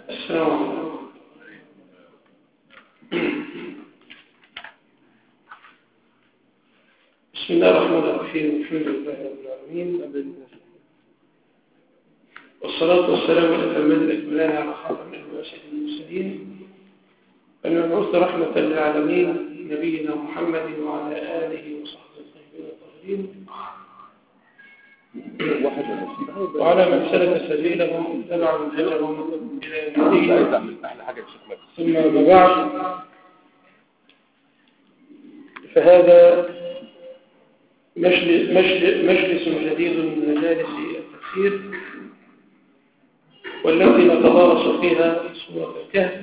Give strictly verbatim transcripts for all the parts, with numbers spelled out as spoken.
السلام عليكم. بسم الله الرحمن الرحيم. الحمد لله رب العالمين، والصلاة والسلام على الأتمان الأكملان على خاتم الأنبياء المرسلين المبعوث رحمة للعالمين نبينا محمد وعلى آله وصحبه الطيبين الطاهرين وعلى من سلك سبيلهم اتبع منهجهم إلى يوم الدين. ثم ما بعد، فهذا مجلس جديد من مجالس التفسير، والتي نتدارس فيها سورة الكهف،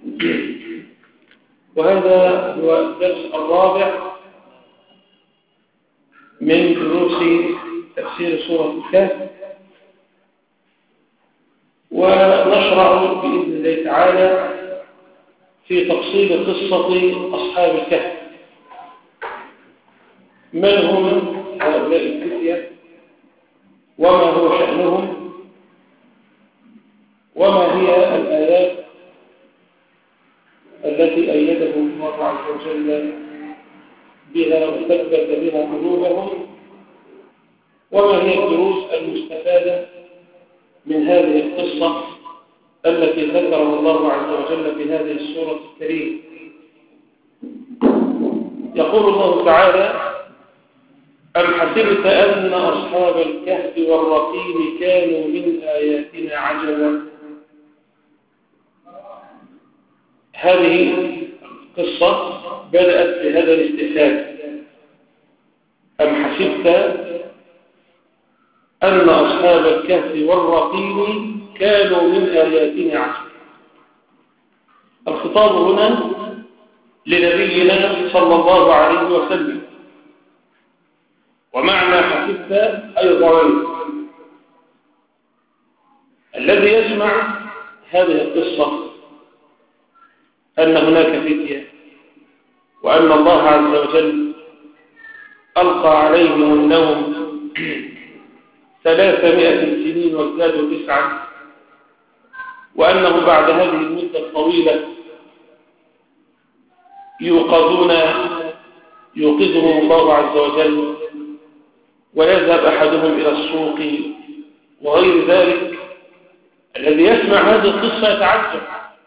وهذا هو الدرس الرابع من دروس تفسير سورة الكهف. ونشرع بإذن الله تعالى في تفصيل قصة أصحاب الكهف. من هم هؤلاء الفتية، وما هو شأنهم، وما هي الآيات التي أيدهم الله عز وجل بها وثبت بها قلوبهم، وما هي الدروس المستفادة من هذه القصة التي ذكرها الله عز وجل في هذه السورة الكريمة. يقول الله تعالى: أم حسبت أن أصحاب الكهف والرقيم كانوا من آياتنا عجبا. هذه القصة بدأت بهذا الاستفهام: أم حسبت أن أصحاب الكهف والرقيم كانوا من آياتنا عجبا. الخطاب هنا لنبينا صلى الله عليه وسلم، ومعنى حسبت أي ظننت. الذي يسمع هذه القصة أن هناك فتية، وأن الله عز وجل ألقى عليهم النوم ثلاثمائة سنين وازدادوا تسعا، وأنهم بعد هذه المدة الطويلة يوقظون يوقظهم الله عز وجل، ويذهب أحدهم إلى السوق وغير ذلك. الذي يسمع هذه القصة يتعجب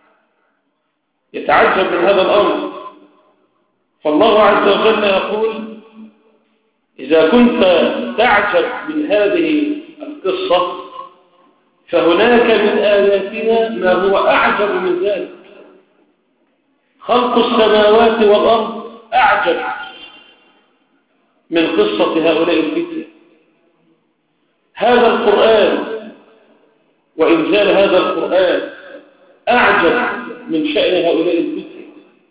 يتعجب من هذا الأمر. فالله عز وجل يقول: إذا كنت تعجب من هذه القصة فهناك من آياتنا ما هو أعجب من ذلك. خلق السماوات والأرض أعجب من قصة هؤلاء الفتية. هذا القرآن وإنزال هذا القرآن أعجب من شأن هؤلاء الفتية.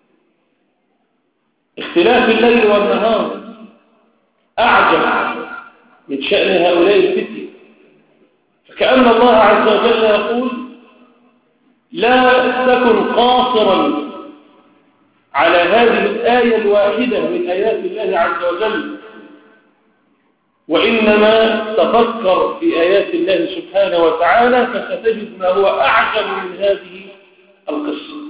اختلاف الليل والنهار أعجب من شأن هؤلاء الفتية. فكأن الله عز وجل يقول: لا تكن قاصرا على هذه الآية الواحدة من آيات الله عز وجل، وإنما تفكر في آيات الله سبحانه وتعالى، فستجد ما هو أعجب من هذه القصة.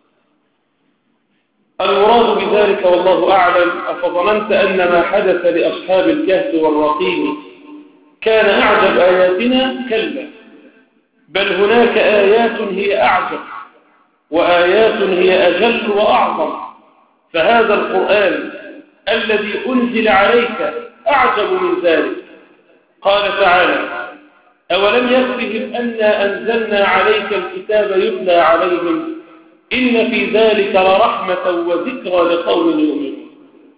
المراد بذلك والله أعلم: أفظننت أن ما حدث لأصحاب الكهف والرقيم كان أعجب آياتنا؟ كلا، بل هناك آيات هي أعجب، وآيات هي أجل وأعظم. فهذا القرآن الذي أنزل عليك أعجب من ذلك. قال تعالى: أولم يكفهم أنا أنزلنا عليك الكتاب يتلى عليهم إن في ذلك لرحمة وذكرى لقوم يؤمنون.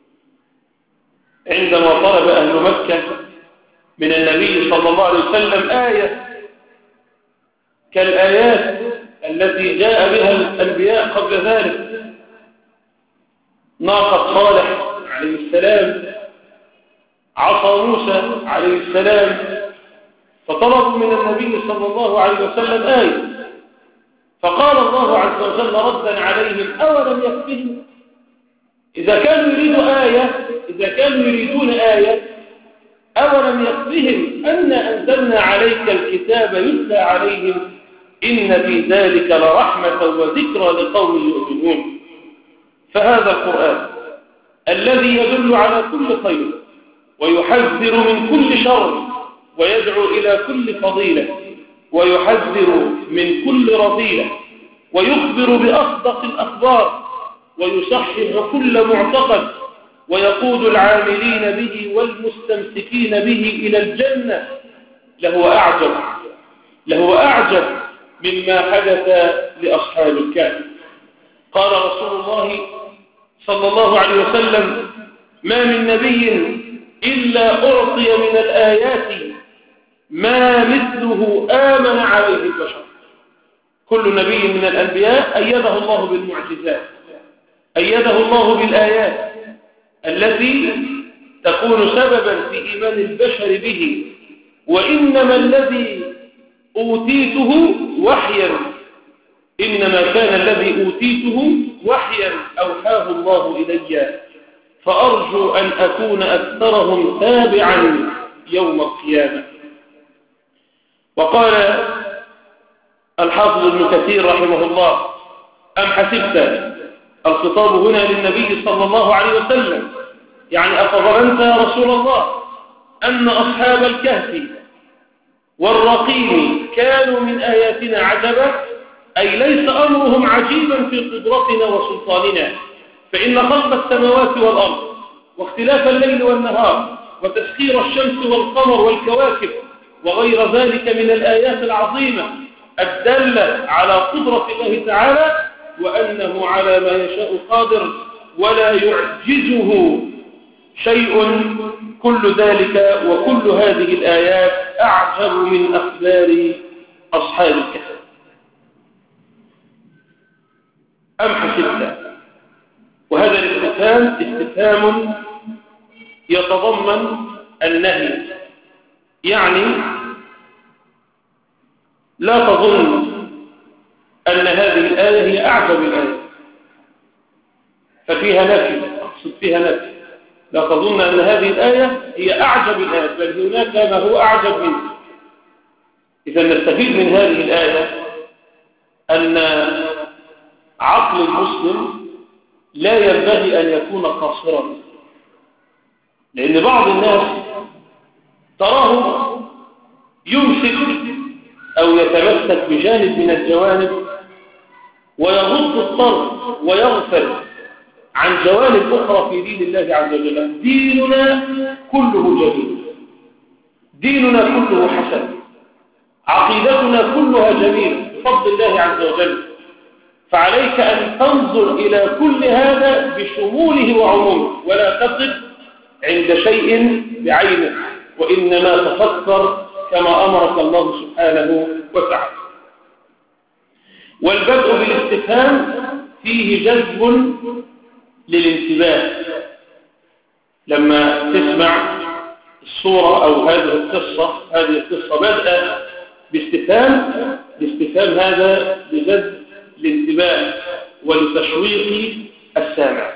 عندما طلب أهل مكة من النبي صلى الله عليه وسلم آية كالآيات التي جاء بها الأنبياء قبل ذلك، ناقة صالح عليه السلام، عصا موسى عليه السلام، فطلبوا من النبي صلى الله عليه وسلم آية، فقال الله عز وجل ردا عليهم: أولم يكفهم. إذا كانوا يريدوا آية إذا كانوا يريدون آية أولم يكفهم أن أنزلنا عليك الكتاب يتلى عليهم إن في ذلك لرحمة وذكرى لقوم يؤمنون. فهذا القرآن الذي يدل على كل خير ويحذر من كل شر ويدعو إلى كل فضيلة ويحذر من كل رذيلة ويخبر بأصدق الأخبار ويصحح كل معتقد ويقود العاملين به والمستمسكين به إلى الجنة له أعجب له أعجب مما حدث لأصحاب الكهف. قال رسول الله صلى الله عليه وسلم: ما من نبي إلا أعطي من الآيات ما مثله آمن عليه البشر. كل نبي من الأنبياء أيده الله بالمعجزات، أيده الله بالآيات التي تكون سببا في إيمان البشر به. وإنما الذي أوتيته وحيا إنما كان الذي أوتيته وحيا أوحاه الله إلي، فأرجو أن أكون أكثرهم تابعا يوم القيامة. وقال الحافظ ابن كثير رحمه الله: أم حسبت، الخطاب هنا للنبي صلى الله عليه وسلم، يعني أفظننت يا رسول الله أن أصحاب الكهف والرقيم كانوا من آياتنا عجبا؟ أي ليس أمرهم عجيبا في قدرتنا وسلطاننا، فإن خلق السماوات والأرض واختلاف الليل والنهار وتسخير الشمس والقمر والكواكب وغير ذلك من الآيات العظيمة الدالة على قدرة الله تعالى وأنه على ما يشاء قادر ولا يعجزه شيء. كل ذلك وكل هذه الآيات أعجب من أخبار أصحاب الكهف. أم حسبت، وهذا الاستفهام استفهام يتضمن النهي، يعني لا تظن أن هذه الآية هي أعجب الآية، ففيها نفي، أقصد فيها نفي. لا تظن أن هذه الآية هي أعجب الآية، بل هناك ما هو أعجب منه. إذا نستفيد من هذه الآية أن عقل المسلم لا ينبغي أن يكون قاصرا، لأن بعض الناس تراه يمسك أو يتمسك بجانب من الجوانب ويغض الطرف ويغفل عن جوانب أخرى في دين الله عز وجل. ديننا كله جميل، ديننا كله حسن، عقيدتنا كلها جميلة بفضل الله عز وجل. فعليك أن تنظر إلى كل هذا بشموله وعمومه، ولا تقف عند شيء بعينه، وإنما تفكر كما أمرك الله سبحانه وتعالى. والبدء بالاستفهام فيه جذب للانتباه. لما تسمع الصورة أو هذه القصة هذه القصة بدأ باستفهام، الاستفهام هذا بجذب الانتباه ولتشويق السامع.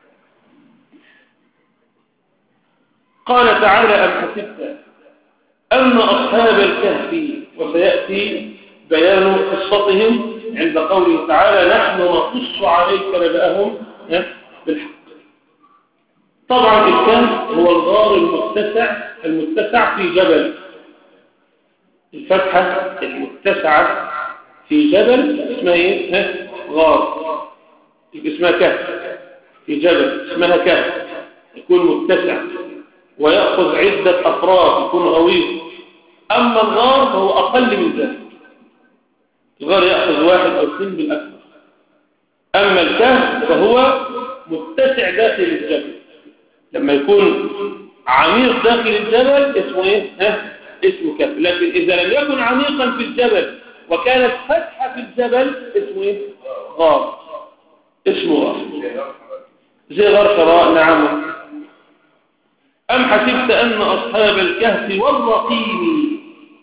قال تعالى: أم حسبت أن أصحاب الكهف، وسيأتي بيان قصتهم عند قوله تعالى: نحن نقص عليك نبأهم بالحق. طبعا الكهف هو الغار المتسع المتسع في جبل، الفتحة المتسعة في جبل اسمها ايه؟ غار، اسمها كهف. في جبل اسمها كهف، يكون متسع ويأخذ عدة أفراد، يكون غويط. أما الغار فهو أقل من ذلك، الغار يأخذ واحد أو اثنين بالأكثر. أما الكهف فهو متسع داخل الجبل، لما يكون عميق داخل الجبل اسمه ايه؟ ها؟ اسمه كهف. لكن إذا لم يكن عميقا في الجبل وكانت فتحة في الجبل اسمه ايه؟ غار، اسمه غار، زي غار ثراء. نعم. أم حسبت أن أصحاب الكهف والرقيم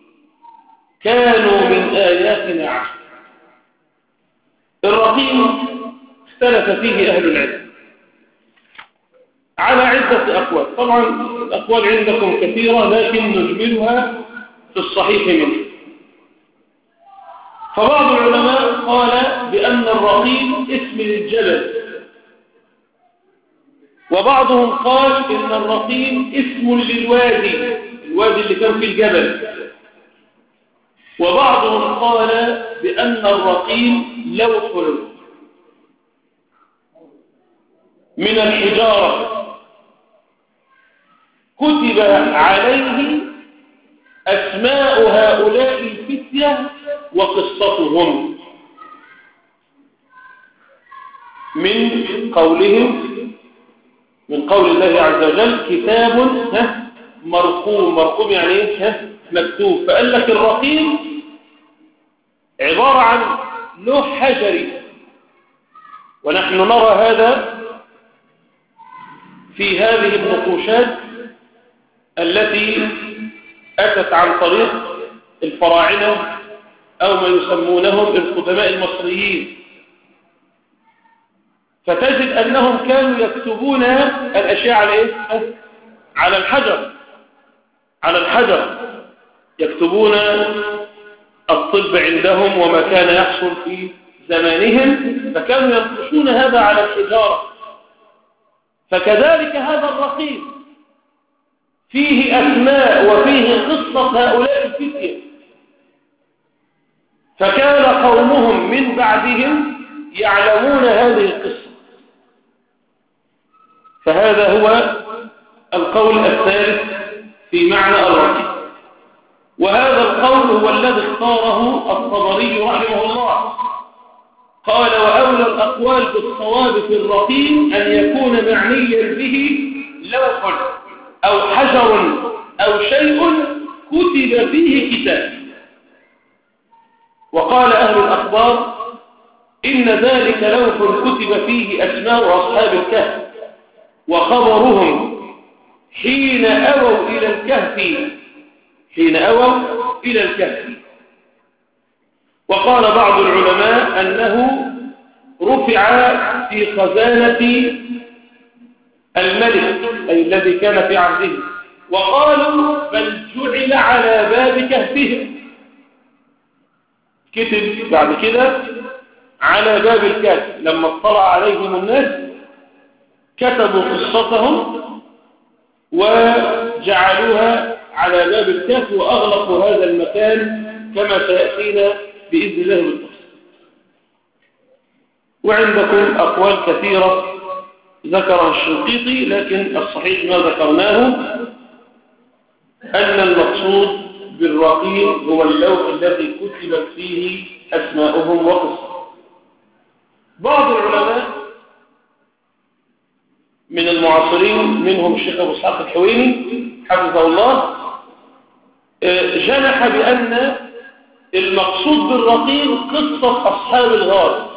كانوا من آياتنا عجبا. الرقيم اختلف فيه أهل العلم على عدة أقوال. طبعا الأقوال عندكم كثيرة، لكن نجملها في الصحيح منه. فبعض العلماء قال بأن الرقيم اسم للجبل، وبعضهم قال إن الرقيم اسم للوادي، الوادي اللي كان في الجبل، وبعضهم قال بأن الرقيم لوح من الحجارة كتب عليه أسماء هؤلاء الفتية وقصتهم، من قولهم من قول الله عز وجل كتاب مرقوم. مرقوم يعني ايه؟ مكتوب. فقال لك الرقيم عبارة عن لوح حجري، ونحن نرى هذا في هذه النقوشات التي أتت عن طريق الفراعنة أو ما يسمونهم القدماء المصريين، فتجد أنهم كانوا يكتبون الأشياء على إيه؟ على الحجر، على الحجر يكتبون الطب عندهم وما كان يحصل في زمانهم، فكانوا ينقشون هذا على الحجارة. فكذلك هذا الرقيم فيه أسماء وفيه قصة هؤلاء الفتية، فكان قومهم من بعدهم يعلمون هذه القصة. فهذا هو القول الثالث في معنى الرقيم، وهذا القول هو الذي اختاره الطبري رحمه الله. قال وأولى الأقوال بالصواب في الرقيم أن يكون معنيا به لوح أو حجر أو شيء كتب فيه كتاب. وقال أهل الأخبار إن ذلك لوح كتب فيه أسماء أصحاب الكهف وخبرهم حين أووا إلى الكهف حين أووا إلى الكهف. وقال بعض العلماء أنه رفع في خزانة الملك أي الذي كان في عهده، وقالوا بل جعل على باب كهفهم، كتب بعد كده على باب الكهف. لما اطلع عليهم الناس كتبوا قصتهم وجعلوها على باب الكهف وأغلقوا هذا المكان كما سيأتينا بإذن الله بالتفصيل. وعندكم أقوال كثيرة ذكرها الشنقيطي، لكن الصحيح ما ذكرناه أن المقصود بالرقيم هو اللوح الذي كتبت فيه أسماؤهم وقصتهم. بعض العلماء من المعاصرين منهم الشيخ أبو إسحاق الحويني حفظه الله جنح بأن المقصود بالرقيم قصة أصحاب الغار،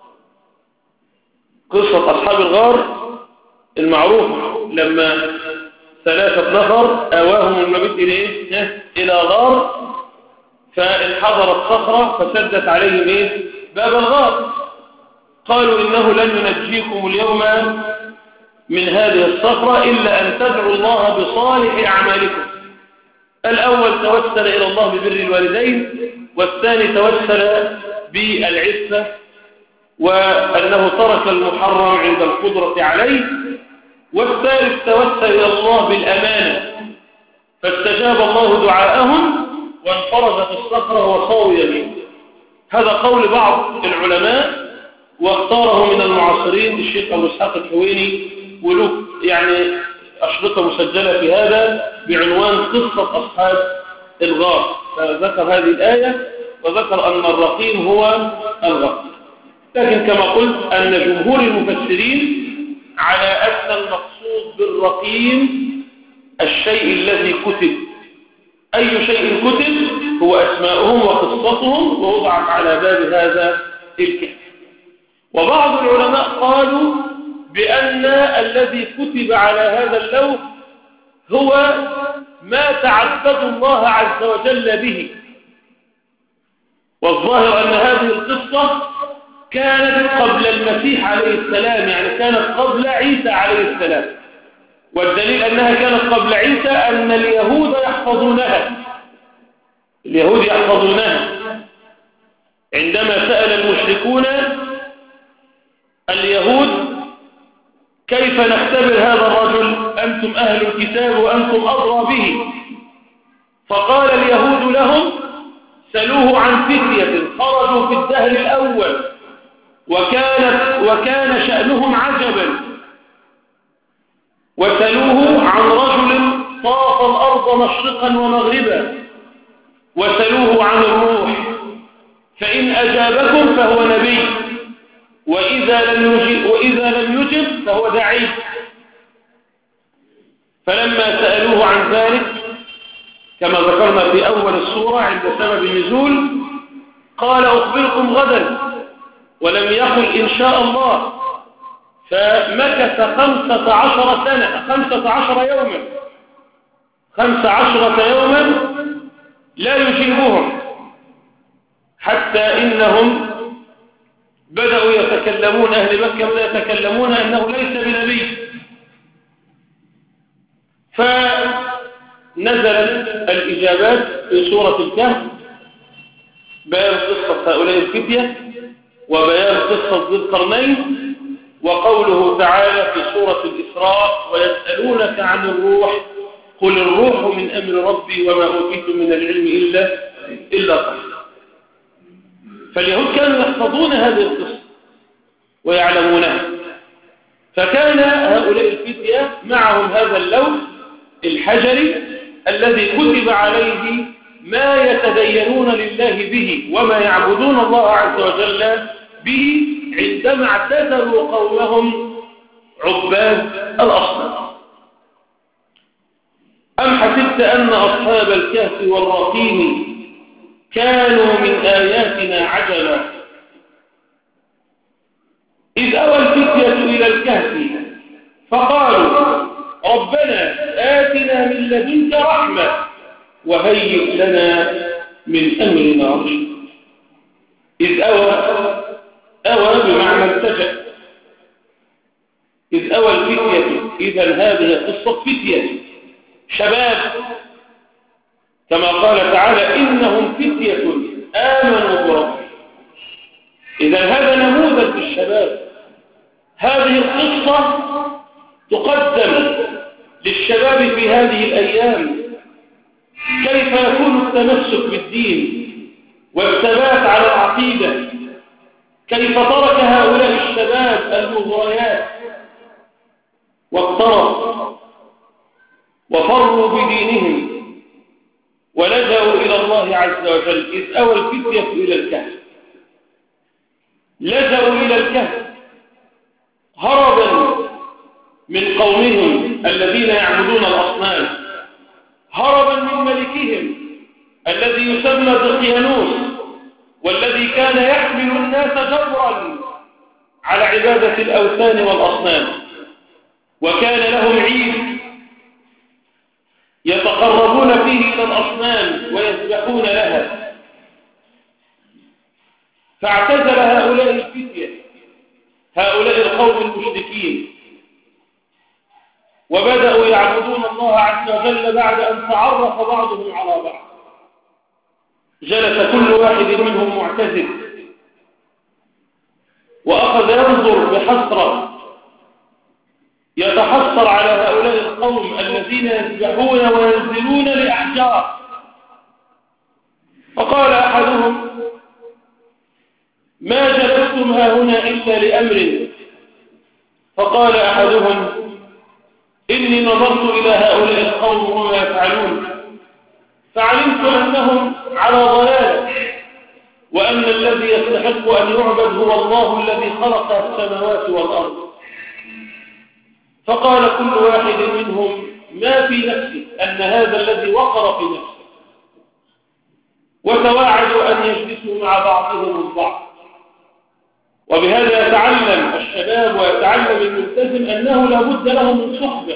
قصة أصحاب الغار المعروفة لما ثلاثة نفر آواهم المبيت إليه إلى غار فانحضرت صخرة فسدت عليهم إيه؟ باب الغار، قالوا إنه لن ينجيكم اليوم من هذه الصخرة إلا أن تدعوا الله بصالح أعمالكم. الأول توسل إلى الله ببر الوالدين، والثاني توسل بالعفة وأنه ترك المحرم عند القدرة عليه، والثالث توسل إلى الله بالأمانة فاستجاب الله دعاءهم وانفرجت الصخرة وصاروا يمين. هذا قول بعض العلماء واختاره من المعاصرين الشيخ أبو إسحاق الحويني، وله يعني أشرطة مسجلة في هذا بعنوان قصة أصحاب الغار، فذكر هذه الآية وذكر أن الرقيم هو الغار. لكن كما قلت أن جمهور المفسرين على أن المقصود بالرقيم الشيء الذي كتب. أي شيء كتب هو أسماؤهم وقصتهم ووضعت على باب هذا الكتاب. وبعض العلماء قالوا بأن الذي كتب على هذا اللوح هو ما تعبد الله عز وجل به، والظاهر أن هذه القصة كانت قبل المسيح عليه السلام، يعني كانت قبل عيسى عليه السلام، والدليل أنها كانت قبل عيسى أن اليهود يحفظونها اليهود يحفظونها عندما سأل المشركون اليهود كيف نختبر هذا الرجل أنتم أهل الكتاب وأنتم أضرى به، فقال اليهود لهم سلوه عن فتية خرجوا في الدهر الأول وكانت وكان شأنهم عجبا، وسلوه عن رجل طاف الأرض مشرقا ومغربا، وسلوه عن الروح فإن أجابكم فهو نبي، وإذا لم يجب, وإذا لم يجب فهو دعي. فلما سألوه عن ذلك كما ذكرنا في أول السورة عند سبب النزول قال أخبركم غدا، ولم يقل إن شاء الله، فمكث خمسة عشر سنة خمسة عشر يوما خمسة عشرة يوما لا يجيبهم، حتى إنهم بدأوا يتكلمون، أهل مكة بدأوا يتكلمون أنه ليس بنبي. فنزلت الإجابات في سورة الكهف بيان قصة هؤلاء الفتية وبيان قصة ذي القرنين، وقوله تعالى في سورة الإسراء ويسألونك عن الروح قل الروح من أمر ربي وما أوتيتم من العلم إلا إلا قليلا. فاليهود كانوا يحفظون هذه القصة ويعلمونها، فكان هؤلاء الفتية معهم هذا اللوح الحجري الذي كتب عليه ما يتدينون لله به وما يعبدون الله عز وجل به عندما اعتزلوا قومهم عباد الأصنام. أم حسبت أن أصحاب الكهف والرقيم كانوا من آياتنا عجبا إذ أوى الفتية إلى الكهف فقالوا ربنا آتنا من لدنك رحمة وهيئ لنا من أمرنا رشدا. إذ أوى أوى بمعنى التجأ، إذ أوى الفتية، إذن هذه قصة فتية شباب كما قال تعالى إنهم فتية آمنوا بربهم. إذن هذا نموذج للشباب. هذه القصة تقدم للشباب في هذه الأيام كيف يكون التمسك بالدين والثبات على العقيدة، كيف ترك هؤلاء الشباب المغريات واقتربوا وفروا بدينهم ولجأوا إلى الله عز وجل. إذ أوى الفتية إلى الكهف، لجأوا إلى الكهف هربا من قومهم الذين يعبدون الأصنام، هربا من ملكهم الذي يسمى دقيانوس والذي كان يحمل الناس جبرا على عبادة الأوثان والأصنام، وكان لهم عيد يتقربون فيه إلى الأصنام ويذبحون لها. فاعتزل هؤلاء الفتية هؤلاء القوم المشركين وبدأوا يعبدون الله عز وجل بعد أن تعرف بعضهم على بعض. جلس كل واحد منهم معتزل وأخذ ينظر بحسرة، يتحسر على هؤلاء القوم الذين يذبحون وينزلون لأحجار. فقال أحدهم ما جلستم هاهنا إلا لأمر. فقال أحدهم إني نظرت إلى هؤلاء القوم وما يفعلون فعلمت أنهم على ضلال، وأن الذي يستحق أن يعبد هو الله الذي خلق السماوات والأرض. فقال كل واحد منهم ما في نفسه أن هذا الذي وقر في نفسه، وتواعدوا أن يجلسوا مع بعضهم البعض. وبهذا يتعلم الشباب ويتعلم الملتزم أنه لا بد له من صحبة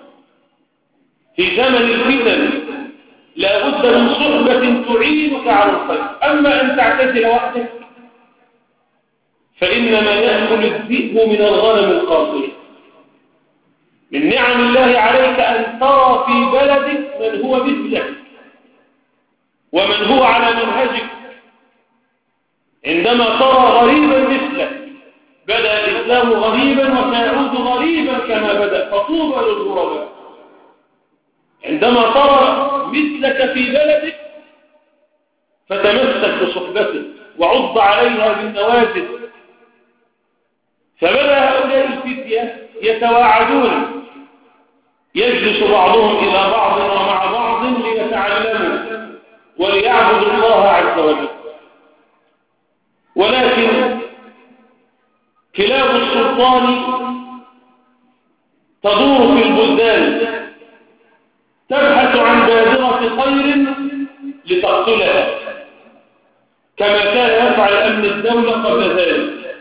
في زمن الفتن، لا بد من صحبة تعينك على الخير. أما أن تعتزل وحدك فإنما يأكل الذئب من الغنم القاصية. من نعم الله عليك أن ترى في بلدك من هو مثلك ومن هو على منهجك، عندما ترى غريبا مثلك، بدأ الإسلام غريبا وسيعود غريبا كما بدأ، فطوبى للغرباء. عندما ترى مثلك في بلدك فتمسك بصحبته وعض عليها بالنواجذ. فبدأ هؤلاء الفتية يتواعدون، يجلس بعضهم إلى بعض ومع بعض ليتعلموا وليعبدوا الله عز وجل. ولكن كلاب السلطان تدور في البلدان تبحث عن بادرة خير لتقتلها، كما كان يفعل أمن الدولة قبل ذلك.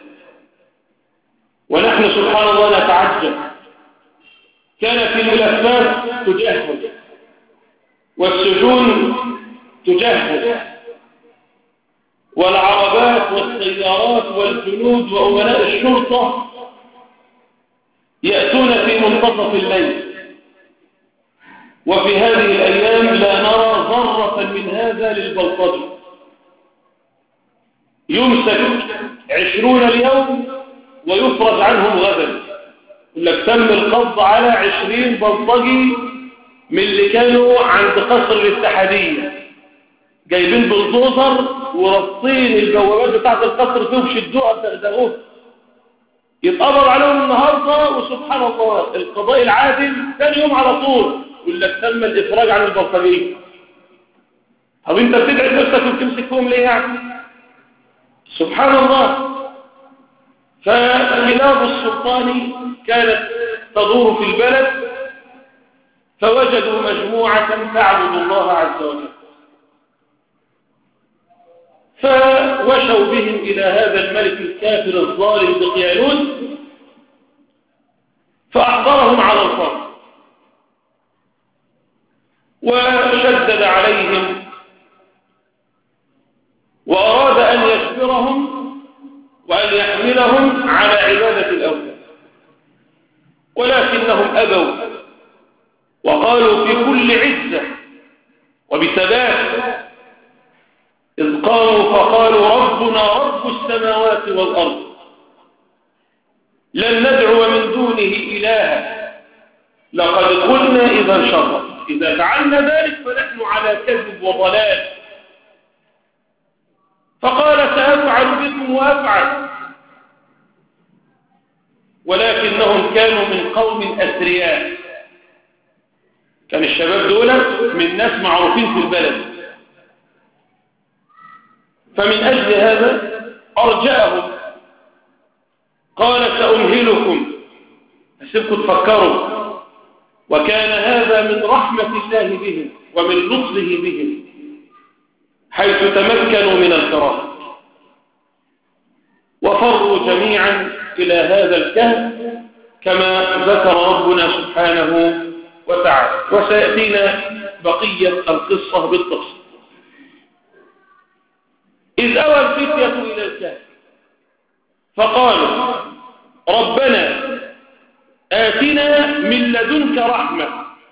ونحن سبحان الله نتعجب، كانت الملفات تجهز والسجون تجهز والعربات والسيارات والجنود وأمناء الشرطة يأتون في منتصف الليل، وفي هذه الأيام لا نرى ذرة من هذا للبلطجة. يمسك عشرون اليوم ويفرج عنهم غدا، يقول لك تم القبض على عشرين بلطجي من اللي كانوا عند قصر الاتحادية، جايبين بلدوزر ورصين البوابات بتاعت القصر فيهم شدوها تغدغوها، يتقبض عليهم النهارده. وسبحان الله القضاء العادل ثاني يوم على طول يقول لك تم الافراج عن البلطجيه. طب انت بتدعي نفسك وبتمسك فيهم ليه يعني؟ سبحان الله. فكلاب السلطان كانت تدور في البلد، فوجدوا مجموعة تعبد الله عز وجل، فوشوا بهم إلى هذا الملك الكافر الظالم دقيانوس، فأحضرهم على الفرض وشدد عليهم وأراد أن يجبرهم وأن يحملهم على عبادة الأوثان، ولكنهم أبوا وقالوا في كل عزة وبثبات إذ قالوا فقالوا ربنا رب السماوات والأرض لن ندعو من دونه إلها لقد قلنا إذا شرا، إذا فعلنا ذلك فنحن على كذب وضلال. فقال سأفعل بكم وأفعل، ولكنهم كانوا من قوم أثرياء، كان الشباب دول من ناس معروفين في البلد، فمن أجل هذا أرجأهم، قال سأمهلكم أسيبكم تفكروا. وكان هذا من رحمة الله بهم ومن لطفه بهم حيث تمكنوا من الفرار، وفروا جميعا إلى هذا الكهف كما ذكر ربنا سبحانه وتعالى، وسيأتينا بقية القصة بالتفصيل. إذ أوى الفتية إلى الكهف فقالوا ربنا آتنا من لدنك رحمة،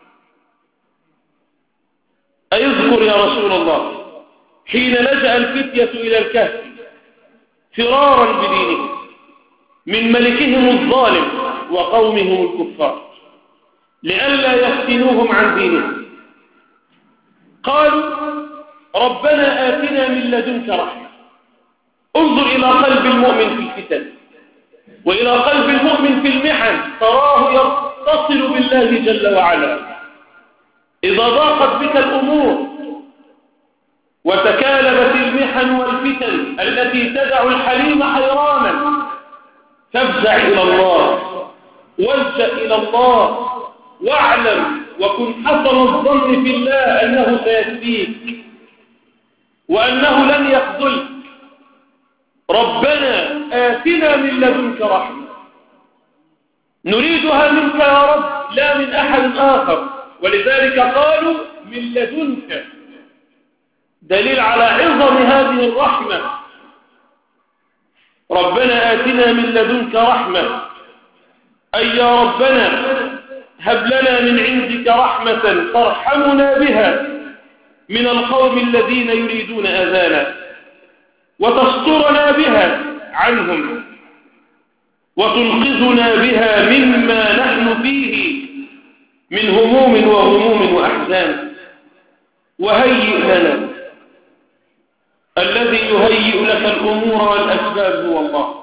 أيذكر يا رسول الله حين لجأ الفتية إلى الكهف فرارا بدينهم من ملكهم الظالم وقومهم الكفار لئلا يفتنوهم عن دينهم، قالوا ربنا آتنا من لدنك رحمة. انظر إلى قلب المؤمن في الفتن وإلى قلب المؤمن في المحن، تراه يتصل بالله جل وعلا. إذا ضاقت بك الأمور وتكالبت المحن والفتن التي تدع الحليم حيرانا، فافزع إلى الله والجأ إلى الله واعلم وكن حسن الظن في الله أنه سيكفيك وأنه لن يخذلك. ربنا آتنا من لدنك رحمة، نريدها منك يا رب لا من أحد آخر، ولذلك قالوا من لدنك، دليل على عظم هذه الرحمة. ربنا آتنا من لدنك رحمة، أي يا ربنا هب لنا من عندك رحمة ترحمنا بها من القوم الذين يريدون أذانا. وتسترنا بها عنهم وتنقذنا بها مما نحن فيه من هموم وغموم وأحزان. وهيئ لنا، الذي يهيئ لك الأمور والأسباب هو الله،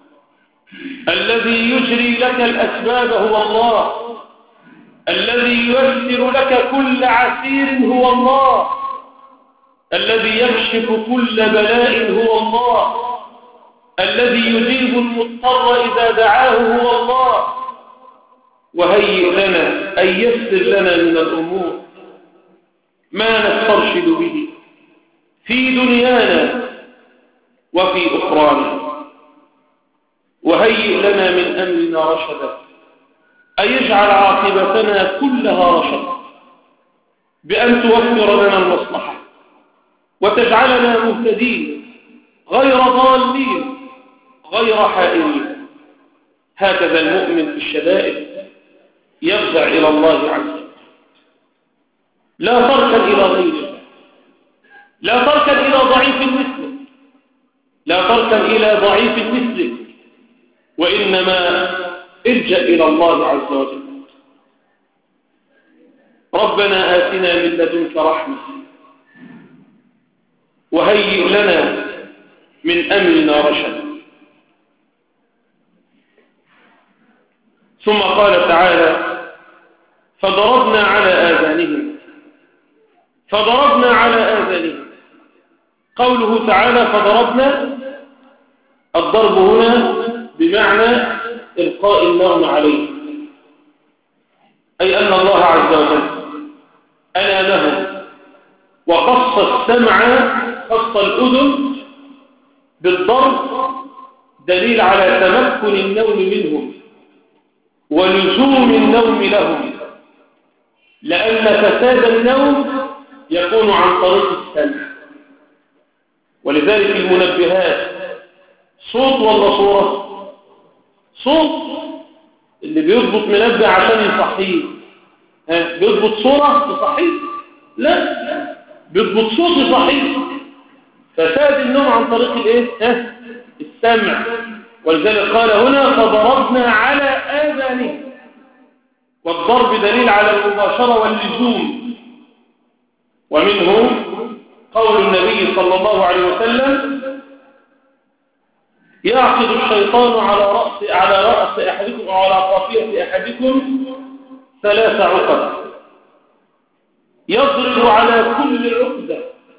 الذي يجري لك الأسباب هو الله، الذي ييسر لك كل عسير هو الله، الذي يكشف كل بلاء هو الله، الذي يجيب المضطر إذا دعاه هو الله. وهيئ لنا أن يسر لنا من الأمور ما نسترشد به في دنيانا وفي أخرانا. وهيئ لنا من أمرنا رشدا، أن يجعل عاقبتنا كلها رشدا، بأن توفر لنا المصلحة وتجعلنا مهتدين غير ضالين غير حائرين. هكذا المؤمن في الشدائد يفزع إلى الله عز وجل، لا تركن إلى غيره، لا تركن إلى ضعيف مثلك، لا تركن إلى ضعيف مثلك، وإنما الجأ إلى الله عز وجل. ربنا آتنا من لدنك رحمة وهيئ لنا من أمرنا رشدا. ثم قال تعالى: فضربنا على آذانهم. فضربنا على آذانهم، قوله تعالى فضربنا، الضرب هنا بمعنى إلقاء النغم عليه، أي أن الله عز وجل أنامهم وقص السمع، قص الأذن بالضرب، دليل على تمكن النوم منهم ولزوم النوم لهم، لأن فساد النوم يكون عن طريق السمع. ولذلك المنبهات صوت ولا صورة؟ صوت. اللي بيضبط منبه عشان يصحيه ها بيضبط صورة يصحيه؟ لا، بيضبط صوت يصحيه. فساد النوم عن طريق الايه؟ ها السمع. ولذلك قال هنا فضربنا على آذانهم، والضرب دليل على المباشرة واللزوم. ومنه قول النبي صلى الله عليه وسلم: يعقد الشيطان على رأس على رأس أحدكم أو على قافية أحدكم ثلاث عقد، يضرب على كل عقدة: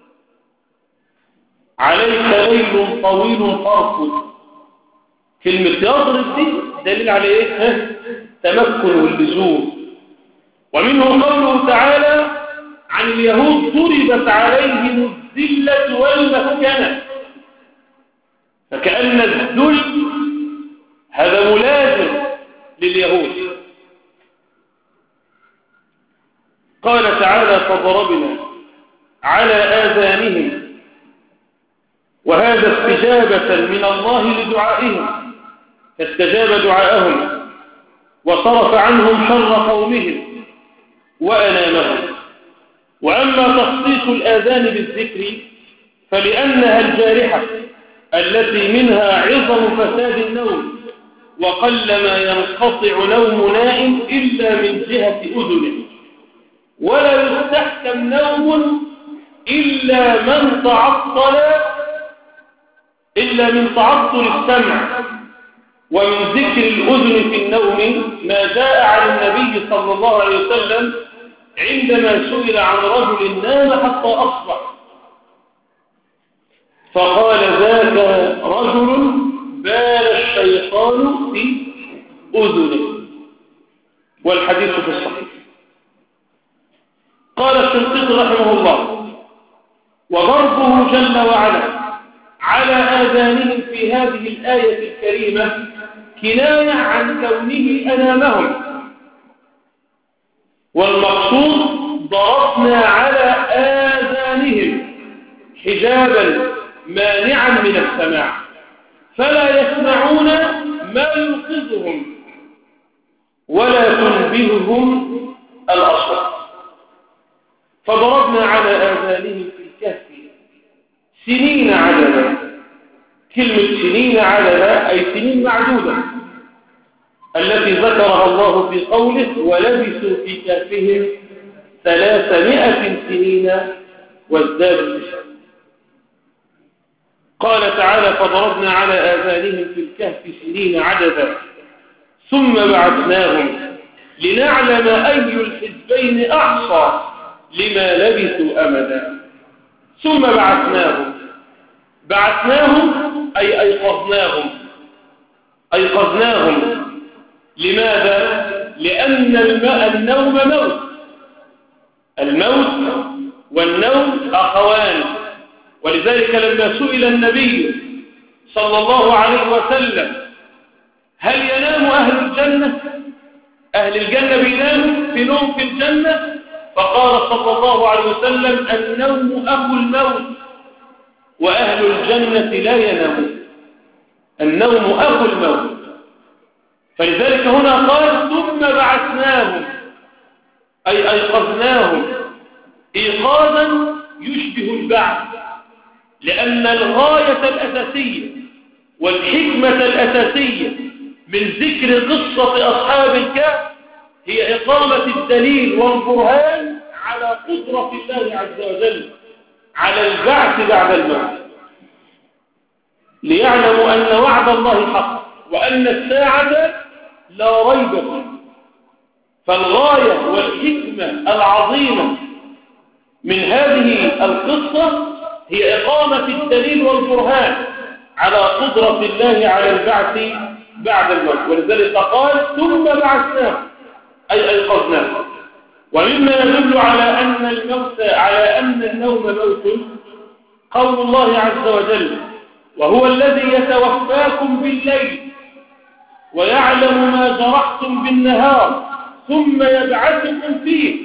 عليك ليل طويل فارقد. كلمة يضرب دي دليل على ايه؟ ها؟ تمكن واللزوم. ومنه قوله تعالى عن اليهود: ضربت عليهم الذلة والمسكنة. فكأن الذل هذا ملازم لليهود. قال تعالى فضربنا على آذانهم، وهذا استجابة من الله لدعائهم، فاستجاب دعاءهم وصرف عنهم شر قومهم وأنامهم. وأما تخصيص الآذان بالذكر فلأنها الجارحة التي منها عظم فساد النوم، وقلما ينقطع نوم نائم إلا من جهة أذنه، ولا يستحكم نوم إلا من تعطل إلا من تعطل السمع. ومن ذكر الأذن في النوم ما جاء عن النبي صلى الله عليه وسلم عندما سئل عن رجل نام حتى أصبح فقال: ذاك رجل بال الشيطان في أذنه. والحديث في الصحيح. قال الشنقيطي رحمه الله: وضربه جل وعلا على آذانهم في هذه الآية الكريمة كناية عن كونه أنامهم، والمقصود ضربنا على آذانهم حجابا مانعا من السماع، فلا يسمعون ما يوقظهم ولا تنبههم الأصوات. فضربنا على آذانهم في الكهف سنين عددا كلمة سنين عددا أي سنين معدودة التي ذكرها الله في قوله ولبثوا في كهفهم ثلاثمائة سنين وازدادوا تسعا. قال تعالى فضربنا على آذانهم في الكهف سنين عددا ثم بعثناهم لنعلم أي الحزبين أحصى لما لبثوا أمدا. ثم بعثناهم بعثناهم أي أيقظناهم أيقظناهم لماذا؟ لأن الماء النوم موت، الموت والنوم أخوان. ولذلك لما سئل النبي صلى الله عليه وسلم هل ينام أهل الجنة؟ أهل الجنة بيناموا في نوم في الجنة؟ فقال صلى الله عليه وسلم النوم أخو الموت وأهل الجنة لا ينامون، النوم أخو الموت. فلذلك هنا قال ثم بعثناهم أي أيقظناهم إيقاظا يشبه البعث، لأن الغاية الأساسية والحكمة الأساسية من ذكر قصة أصحاب الكهف هي إقامة الدليل والبرهان على قدرة الله عز وجل على البعث بعد الموت، ليعلموا أن وعد الله حق وأن الساعة لا ريب فيه. فالغاية والحكمة العظيمة من هذه القصة هي إقامة الدليل والبرهان على قدرة الله على البعث بعد الموت. ولذلك قال ثم بعثناه أي أيقظناه. ومما يدل على أن الموت على أن النوم موت قول الله عز وجل وهو الذي يتوفاكم بالليل ويعلم ما جرحتم بالنهار ثم يبعثكم فيه.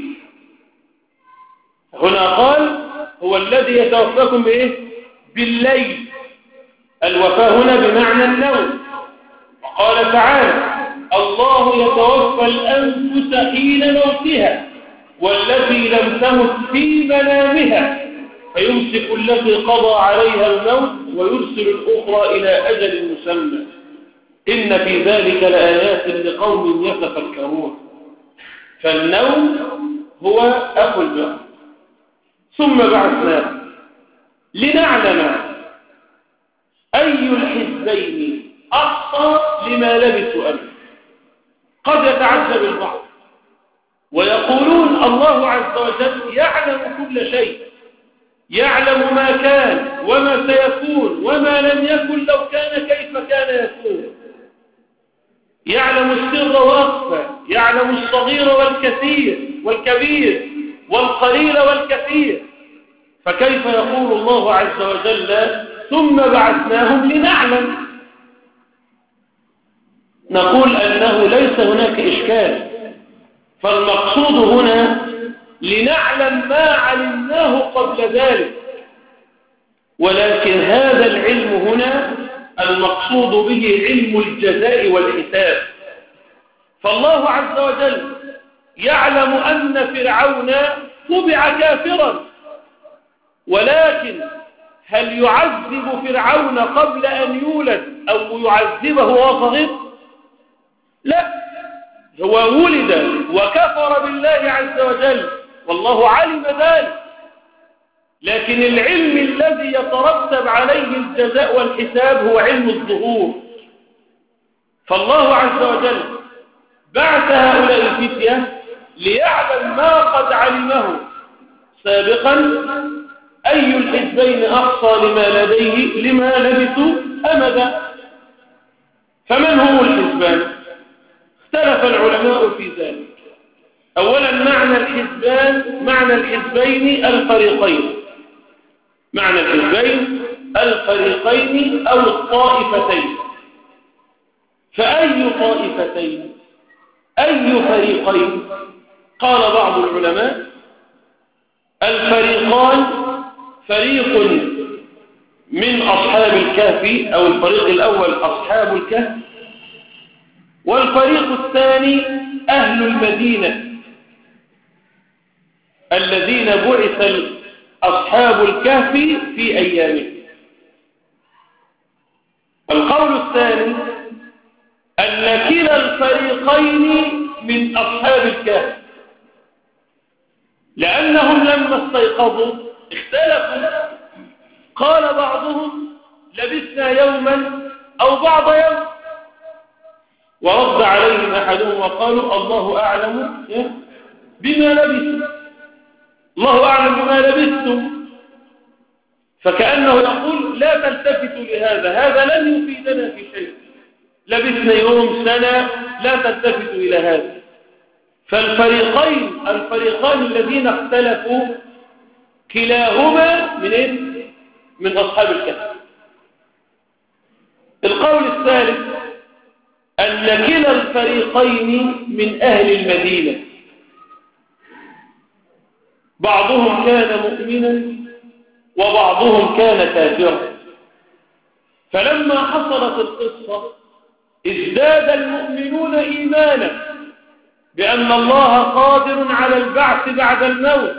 هنا قال هو الذي يتوفاكم بإيه؟ بالليل. الوفاة هنا بمعنى النوم. وقال تعالى الله يتوفى الأنفس حين موتها والتي لم تمت في منامها فيمسك التي قضى عليها الموت ويرسل الأخرى إلى أجل مسمى إن في ذلك لآيات لقوم يتفكرون. فالنوم هو أخو الموت. ثم بعثناه لنعلم أي الحزبين أحصى لما لبثوا أمدا. قد يتعجب البعض ويقولون الله عز وجل يعلم كل شيء، يعلم ما كان وما سيكون وما لم يكن لو كان كيف كان يكون، يعلم السر وأخفى، يعلم الصغير والكثير والكبير والقليل والكثير. فكيف يقول الله عز وجل ثم بعثناهم لنعلم؟ نقول أنه ليس هناك إشكال، فالمقصود هنا لنعلم ما علمناه قبل ذلك، ولكن هذا العلم هنا المقصود به علم الجزاء والحساب. فالله عز وجل يعلم أن فرعون طبع كافرا، ولكن هل يعذب فرعون قبل أن يولد أو يعذبه وهو صغير؟ لا، هو ولد وكفر بالله عز وجل والله علم ذلك، لكن العلم الذي يترتب عليه الجزاء والحساب هو علم الظهور. فالله عز وجل بعث هؤلاء الفتية ليعلم ما قد علمه سابقا أي الحزبين أحصى لما لديه لما لبثوا أمدا. فمن هم الحزبان؟ اختلف العلماء في ذلك. أولا معنى الحزبان معنى الحزبين الفريقين، معنى الحزبين الفريقين أو الطائفتين. فأي طائفتين أي فريقين؟ قال بعض العلماء الفريقان فريق من أصحاب الكهف أو الفريق الأول أصحاب الكهف، والفريق الثاني أهل المدينة الذين بعث أصحاب الكهف في أيامه. القول الثاني أن كلا الفريقين من أصحاب الكهف، لأنهم لما استيقظوا اختلفوا، قال بعضهم لبثنا يوما أو بعض يوم، ورد عليهم أحدهم وقالوا الله أعلم بما لبثوا، الله أعلم بما لبثتم، فكأنه يقول لا تلتفتوا لهذا، هذا لن يفيدنا في شيء، لبثنا يوم سنة، لا تلتفتوا إلى هذا. فالفريقين الفريقان الذين اختلفوا كلاهما من إيه؟ من أصحاب الكهف. القول الثالث أن كلا الفريقين من أهل المدينة، بعضهم كان مؤمنا وبعضهم كان كافرا، فلما حصلت القصة ازداد المؤمنون إيمانا بأن الله قادر على البعث بعد الموت،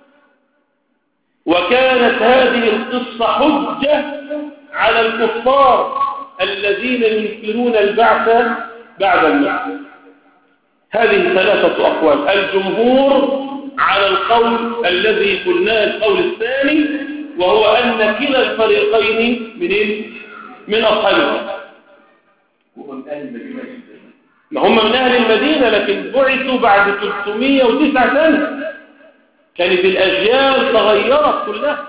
وكانت هذه القصة حجة على الكفار الذين ينكرون البعث بعد الموت. هذه ثلاثة أقوال، الجمهور على القول الذي قلناه القول الثاني، وهو أن كلا الفريقين من إيه؟ من أصحاب الكهف. ما هم من أهل المدينة، لكن بعثوا بعد ثلاثمائة وتسعة سنة، كانت الأجيال تغيرت كلها.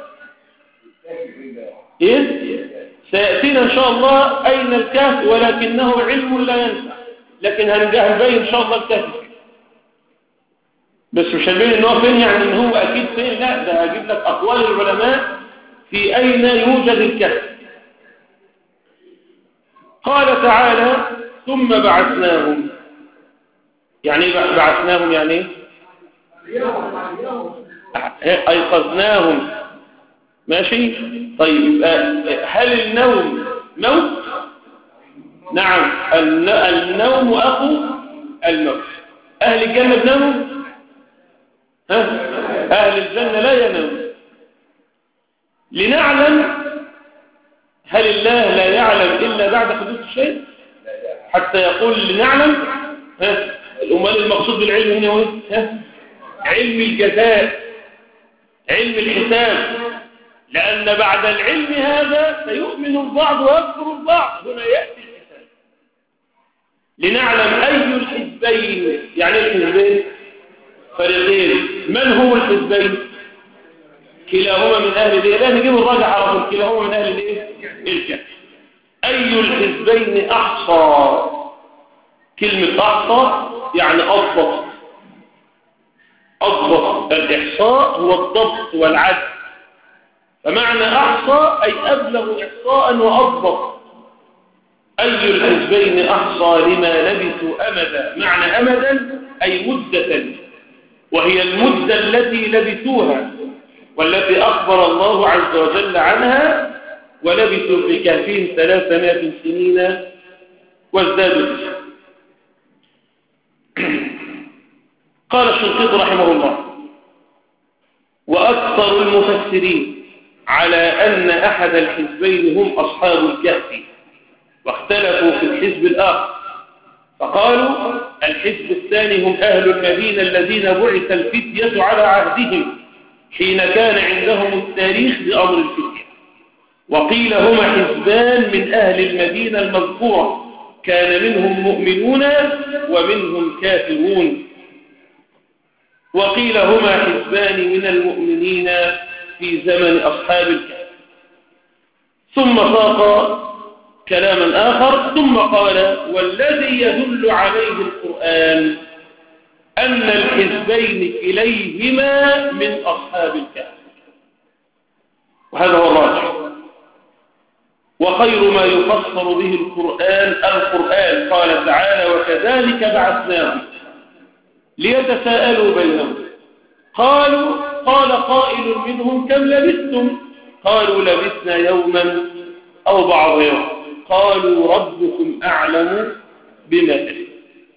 إيه؟ سيأتينا إن شاء الله أين الكهف، ولكنه علم لا ينفع، لكن هنبين إن شاء الله الكهف، بس مش هنبين إن هو فين، يعني إن هو أكيد فين، لا، ده هجيب لك أقوال العلماء في أين يوجد الكهف. قال تعالى ثم بعثناهم، يعني بعثناهم يعني أيقظناهم، ماشي. طيب هل النوم موت؟ نعم، النوم أخو الموت. أهل الجنة بناموا؟ ها؟ أهل الجنة لا يناموا. لنعلم هل الله لا يعلم إلا بعد حدوث الشيء حتى يقول لنعلم؟ ها؟ الأمال المقصود بالعلم هنا هو ها؟ علم الجزاء، علم الحساب، لأن بعد العلم هذا سيؤمن البعض ويكفر البعض، هنا يأتي الحساب. لنعلم أي الحزبين، يعني الحزبين فريقين، من هم الحزبين؟ كلاهما من أهل الإيه؟ لا نجيب الراجع على طول، كلاهما من أهل الإيه؟ الكهف. أي الحزبين أحصى، كلمة أحصى يعني أضبط، أضبط، الإحصاء هو الضبط والعدل، فمعنى أحصى أي أبلغ إحصاء وأضبط. أي الحزبين أحصى لما لبثوا أمدا، معنى أمدا أي مدة، وهي المدة التي لبثوها والتي أخبر الله عز وجل عنها، ولبثوا في كهفهم ثلاثمائة سنين وازدادوا تسعا. قال الشنقيطي رحمه الله وأكثر المفسرين على أن أحد الحزبين هم أصحاب الكهف، واختلفوا في الحزب الآخر، فقالوا الحزب الثاني هم أهل المدينة الذين بعث الفتية على عهدهم حين كان عندهم التاريخ بأمر الفتية، وقيل هما حزبان من أهل المدينة المذكورة، كان منهم مؤمنون ومنهم كافرون، وقيل هما حزبان من المؤمنين في زمن أصحاب الكهف. ثم ساق كلاما آخر ثم قال والذي يدل عليه القرآن أن الحزبين كليهما من أصحاب الكهف، وهذا هو الراجح، وخير ما يفسر به القرآن القرآن. قال تعالى وكذلك بعثناهم ليتساءلوا بينهم، قالوا قال قائل منهم كم لبثتم؟ قالوا لبثنا يوما أو بعض يوم، قالوا ربكم أعلم بما لبثتم.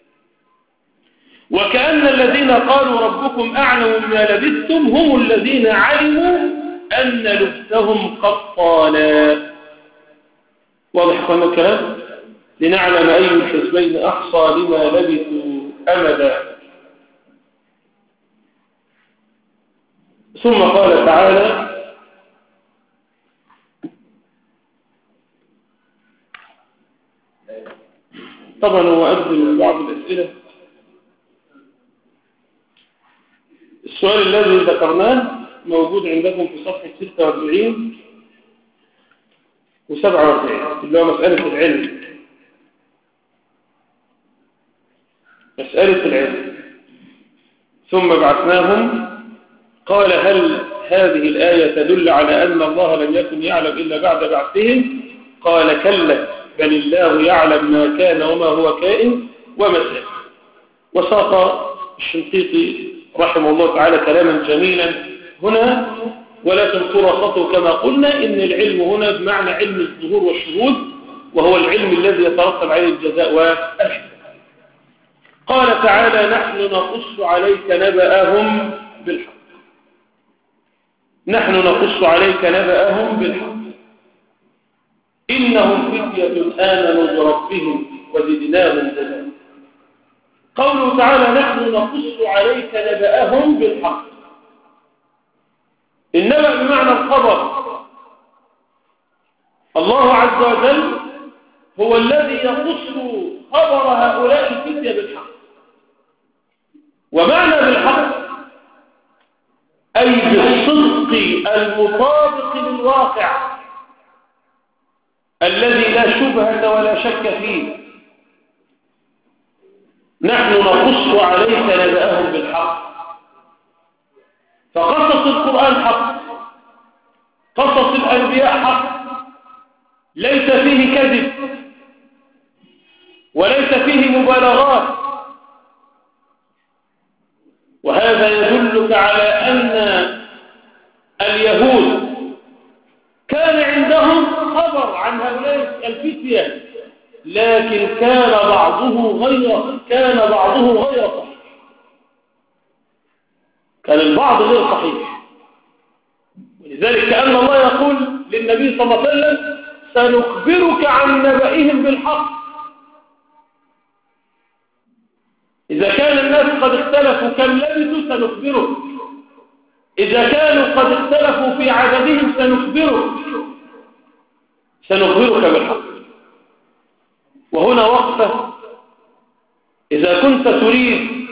وكأن الذين قالوا ربكم أعلم بما لبثتم هم الذين علموا أن لبثهم قد طالا، واضح أخوانا الكلام؟ لنعلم أي الحزبين أحصى لما لبثوا أمدا. ثم قال تعالى: طبعا هو أبدل بعض الأسئلة. السؤال الذي ذكرناه موجود عندكم في صفحة ستة وأربعين وسبعة وأربعين، اللي هو مسألة العلم. مسألة العلم. ثم بعثناهم، قال: هل هذه الآية تدل على أن الله لم يكن يعلم إلا بعد بعثهم؟ قال: كلا، بل الله يعلم ما كان وما هو كائن وما سيكون. وساق الشنقيطي رحمه الله تعالى كلاما جميلا هنا، ولكن خلاصته كما قلنا إن العلم هنا بمعنى علم الظهور والشهود، وهو العلم الذي يترتب عليه الجزاء والحساب. قال تعالى: نحن نقص عليك نبأهم بالحق. نحن نقص عليك نبأهم بالحق إنهم فتية آمنوا بربهم وزدناهم هدى. قوله تعالى: نحن نقص عليك نبأهم بالحق. النبأ بمعنى الخبر. الله عز وجل هو الذي يقص خبر هؤلاء الفتية بالحق. ومعنى بالحق أي بالصدق المطابق للواقع الذي لا شبهة ولا شك فيه. نحن نقص عليك نبأهم بالحق. فقصص القرآن حق، قصص الأنبياء حق، ليس فيه كذب وليس فيه مبالغات. وهذا يدلك على أن اليهود كان عندهم خبر عن هؤلاء الفتية، لكن كان بعضه غير كان بعضه غير صحيح. كان البعض غير صحيح. ولذلك كأن الله يقول للنبي صلى الله عليه وسلم: سنخبرك عن نبأهم بالحق. إذا كان الناس قد اختلفوا كم لبثوا سنخبرك، إذا كانوا قد اختلفوا في عددهم سنخبرك سنخبرك بالحق. وهنا وقفة. إذا كنت تريد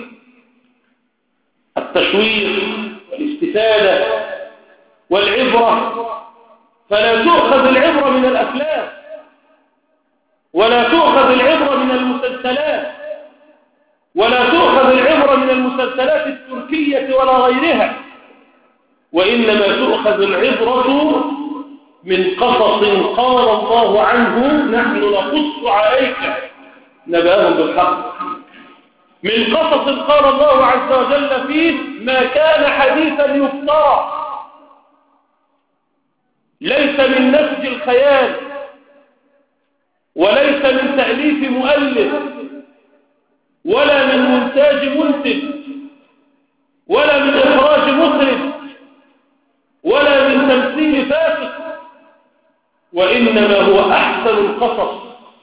التشويق والاستفادة والعبرة فلا تؤخذ العبرة من الأفلام ولا تؤخذ العبرة من المسلسلات ولا تؤخذ العبرة من المسلسلات التركية ولا غيرها، وإنما تؤخذ العبرة من قصص قال الله عنه: نحن نقص عليك نبأهم بالحق. من قصص قال الله عز وجل فيه ما كان حديثا يفترى، ليس من نسج الخيال وليس من تأليف مؤلف ولا من مونتاج منتج ولا من إخراج مخرج ولا من تمثيل فاسق، وإنما هو أحسن القصص.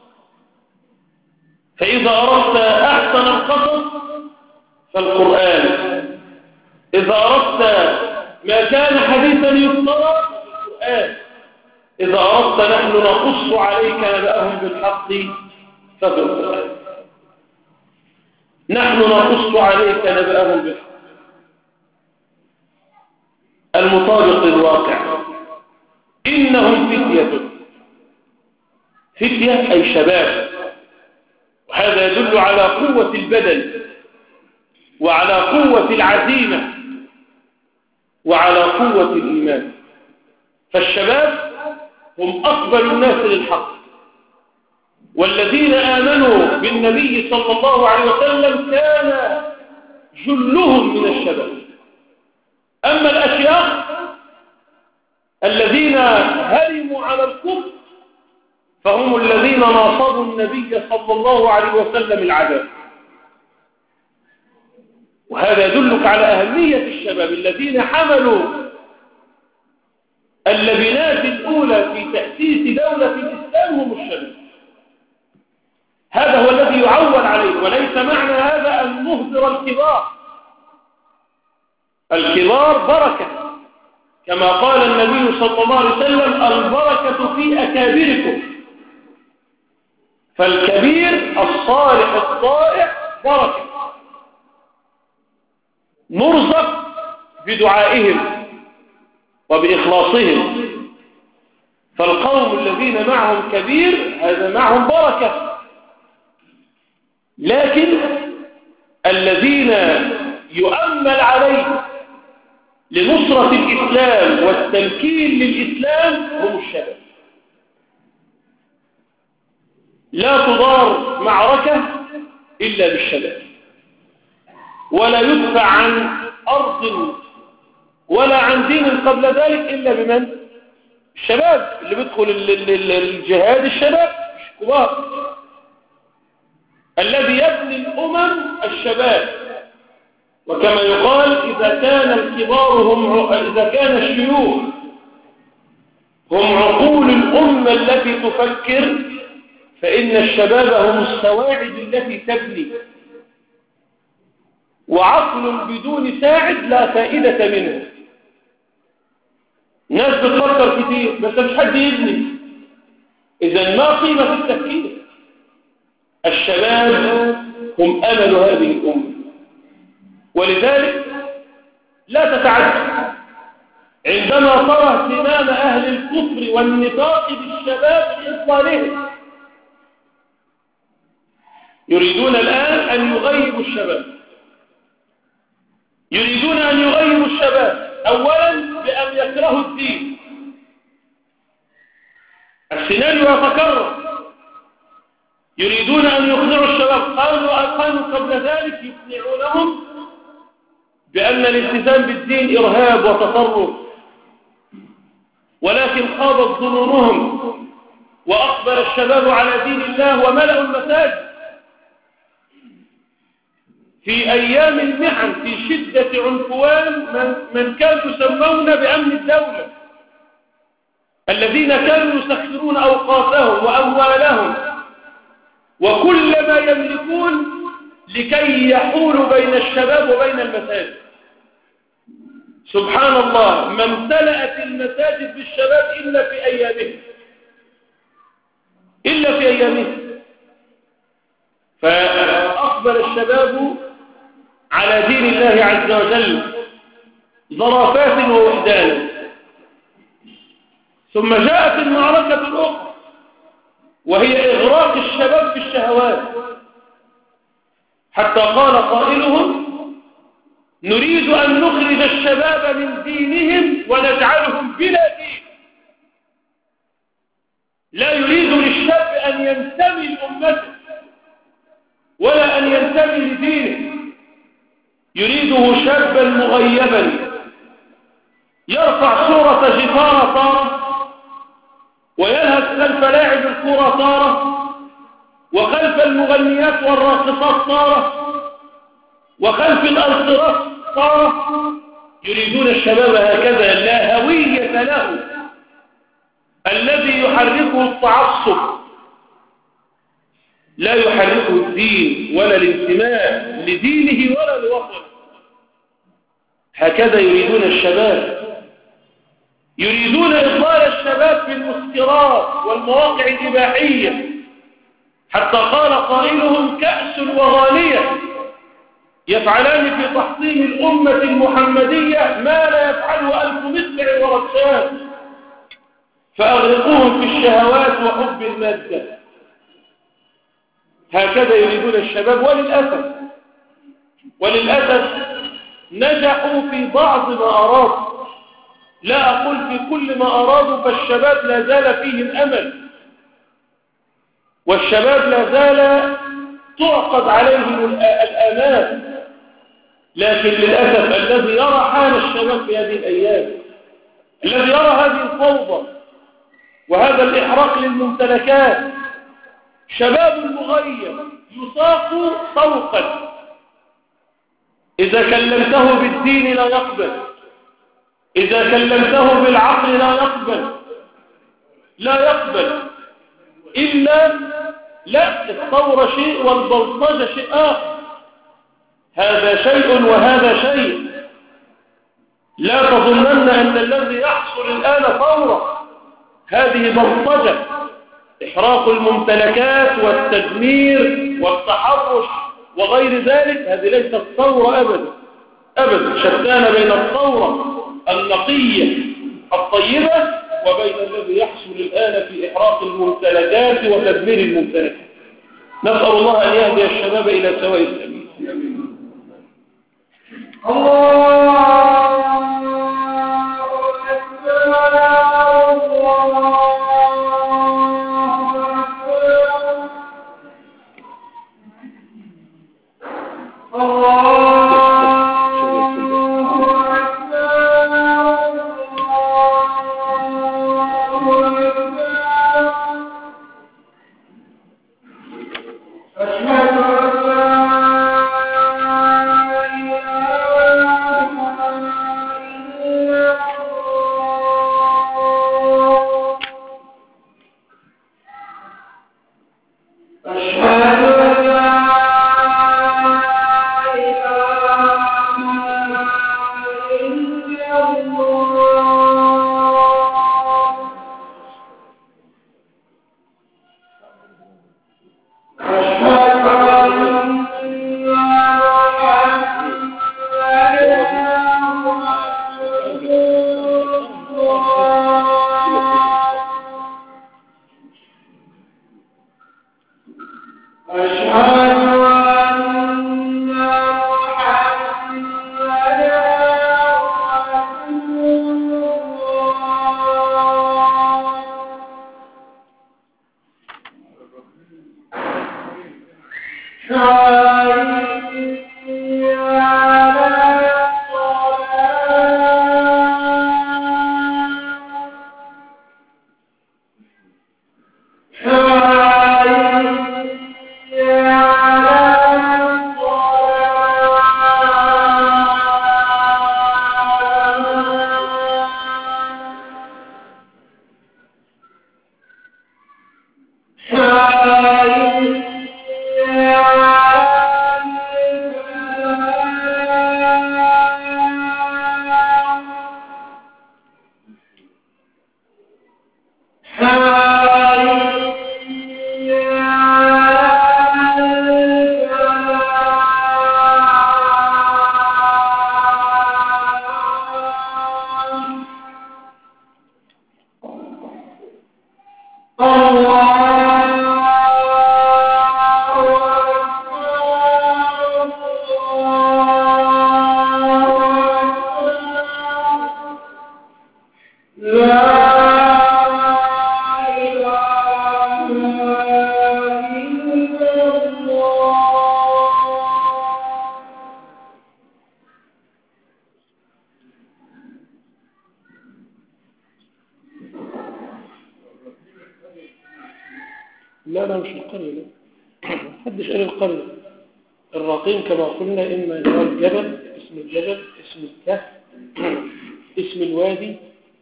فإذا أردت أحسن القصص فالقرآن، إذا أردت ما كان حديثا يفترى فالقرآن، إذا أردت نحن نقص عليك نبأهم بالحق فالقرآن. نحن نقص عليك نبأهم بالحق المطابق للواقع. إنهم فتية. فتية أي شباب، وهذا يدل على قوة البدن وعلى قوة العزيمة وعلى قوة الإيمان. فالشباب هم أقبل الناس للحق، والذين آمنوا بالنبي صلى الله عليه وسلم كان جلهم من الشباب. أما الأشياخ الذين هرموا على الكفر فهم الذين ناصروا النبي صلى الله عليه وسلم العذاب. وهذا يدلك على أهمية الشباب الذين حملوا اللبنات الأولى في تأسيس دولة الإسلام الإسلام هم الشباب. هذا هو الذي يعول عليه، وليس معنى هذا أن نهدر الكبار. الكبار بركة، كما قال النبي صلى الله عليه وسلم: البركة في أكابركم. فالكبير الصالح الطائع بركة، نرزق بدعائهم وبإخلاصهم. فالقوم الذين معهم كبير هذا معهم بركة، لكن الذين يؤمل عليه لنصرة الإسلام والتمكين للإسلام هم الشباب. لا تدار معركة إلا بالشباب، ولا يدفع عن أرض ولا عن دين قبل ذلك إلا بمن؟ الشباب. اللي بيدخل الجهاد الشباب مش كبار. الذي يبني الأمم الشباب، وكما يقال: إذا كان الكبار هم إذا كان الشيوخ هم عقول الأمة التي تفكر، فإن الشباب هم السواعد التي تبني. وعقل بدون ساعد لا فائدة منه. ناس بتفكر كتير بس مش حد يبني، إذن ما قيمة في التفكير. الشباب هم أمل هذه الأمة، ولذلك لا تتعجب عندما ترى اهتمام أهل الكفر والنفاق بالشباب بإضلالهم. يريدون الآن أن يغيبوا الشباب، يريدون أن يغيبوا الشباب أولا بأن يكرهوا الدين. السيناريو يتكرر. يريدون أن يخدعوا الشباب. قالوا أقاموا قبل ذلك يقنعونهم بأن الالتزام بالدين إرهاب وتطرف، ولكن خاضت ظنونهم وأقبل الشباب على دين الله وملأوا المساجد في أيام المحن، في شدة عنفوان من, من كانوا يسمون بأمن الدولة، الذين كانوا يسخرون أوقاتهم وأموالهم وكل ما يملكون لكي يحولوا بين الشباب وبين المساجد. سبحان الله، ما امتلأت المساجد بالشباب إلا في أيامهم، إلا في أيامهم. فأقبل الشباب على دين الله عز وجل ظرافات ووحدانا. ثم جاءت المعركة الأخرى وهي إغراق الشباب في الشهوات، حتى قال قائلهم: نريد أن نخرج الشباب من دينهم ونجعلهم بلا دين. لا يريد للشاب أن ينتمي لأمته ولا أن ينتمي لدينه، يريده شابا مغيبا يرفع صورة جفارة طارة ويلهث خلف لاعب الكرة طارة وخلف المغنيات والراقصات طارة وخلف الألتراس طارة. يريدون الشباب هكذا، لا هوية له، الذي يحركه التعصب، لا يحركه الدين ولا الانتماء لدينه ولا لوطنه. هكذا يريدون الشباب. يريدون إضلال الشباب في المسكرات والمواقع الإباحية، حتى قال قائلهم: كأس وغانية يفعلان في تحطيم الأمة المحمدية ما لا يفعله ألف مدفع ورشاد، فأغرقوهم في الشهوات وحب المادة. هكذا يريدون الشباب. وللأسف وللأسف نجحوا في بعض ما أرادوا، لا أقول في كل ما أرادوا، فالشباب لا زال فيهم أمل، والشباب لا زال تعقد عليهم الآمال. لكن للأسف الذي يرى حال الشباب في هذه الأيام، الذي يرى هذه الفوضى وهذا الإحراق للممتلكات، شباب مغيب يساق سوقا، إذا كلمته بالدين لا يقبل، إذا كلمته بالعقل لا يقبل لا يقبل إلا لا، الثورة شيء والبلطجة شيء آخر، هذا شيء وهذا شيء. لا تظنن أن الذي يحصل الآن ثورة، هذه بلطجة، إحراق الممتلكات والتدمير والتحرش وغير ذلك، هذه ليست ثورة أبدا أبدا. شتان بين الثورة النقية الطيبة وبين الذي يحصل الآن في إحراق الممتلكات وتدمير الممتلكات. نسأل الله أن يهدي الشباب إلى سواء السبيل. الله لا لا مش القرية، لا محدش قال القرية. الرقيم كما قلنا إما هو الجبل، اسم الجبل، اسم الكهف، اسم الوادي،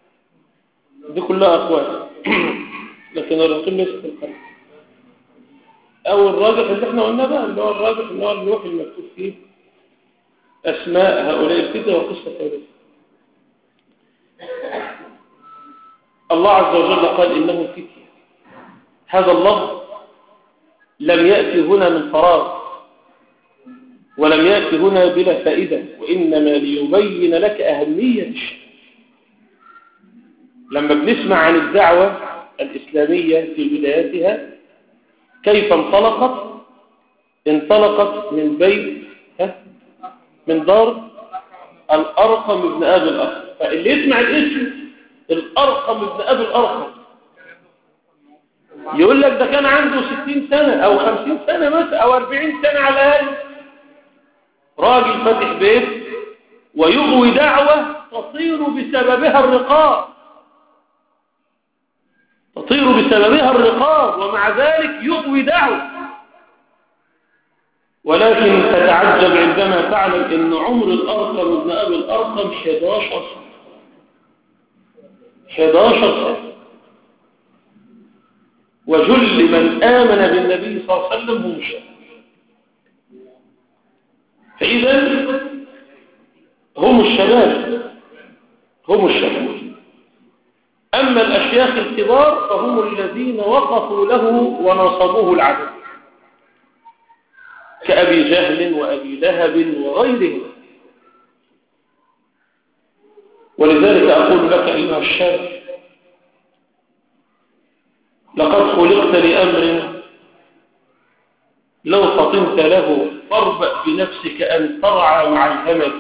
دي كلها أقوال. لكن الرقيم ليس في القرية. أو الراجح اللي احنا قلنا بقى اللي هو الراجح اللي هو اللوح المكتوب فيه أسماء هؤلاء الفتية وقصة هؤلاء. الله عز وجل قال إنهم فتية. هذا اللفظ لم يأتي هنا من فراغ ولم يأتي هنا بلا فائدة، وإنما ليبين لك أهمية الشيء. لما بنسمع عن الدعوة الإسلامية في بداياتها كيف انطلقت انطلقت من بيت من دار الأرقم ابن أبي الأرقم. فاللي يسمع الاسم الأرقم ابن أبي الأرقم يقول لك ده كان عنده ستين سنة أو خمسين سنة مثلا أو أربعين سنة على الأقل، راجل فاتح بيت ويغوي دعوة تطير بسببها الرقاب تطير بسببها الرقاب ومع ذلك يغوي دعوة. ولكن تتعجب عندما تعلم أن عمر الأرقم ابن أبي الأرقم إحدى عشرة سنة إحدى عشرة سنة وجل من آمن بالنبي صلى الله عليه وسلم هم الشباب. فإذا هم الشباب هم الشباب. أما الأشياخ الكبار فهم الذين وقفوا له ونصبوه العدل كأبي جهل وأبي لهب وغيرهم. ولذلك أقول لك أيها الشاب لقد خلقت لأمر لو فطنت له فاربأ بنفسك أن ترعى مع الهمل.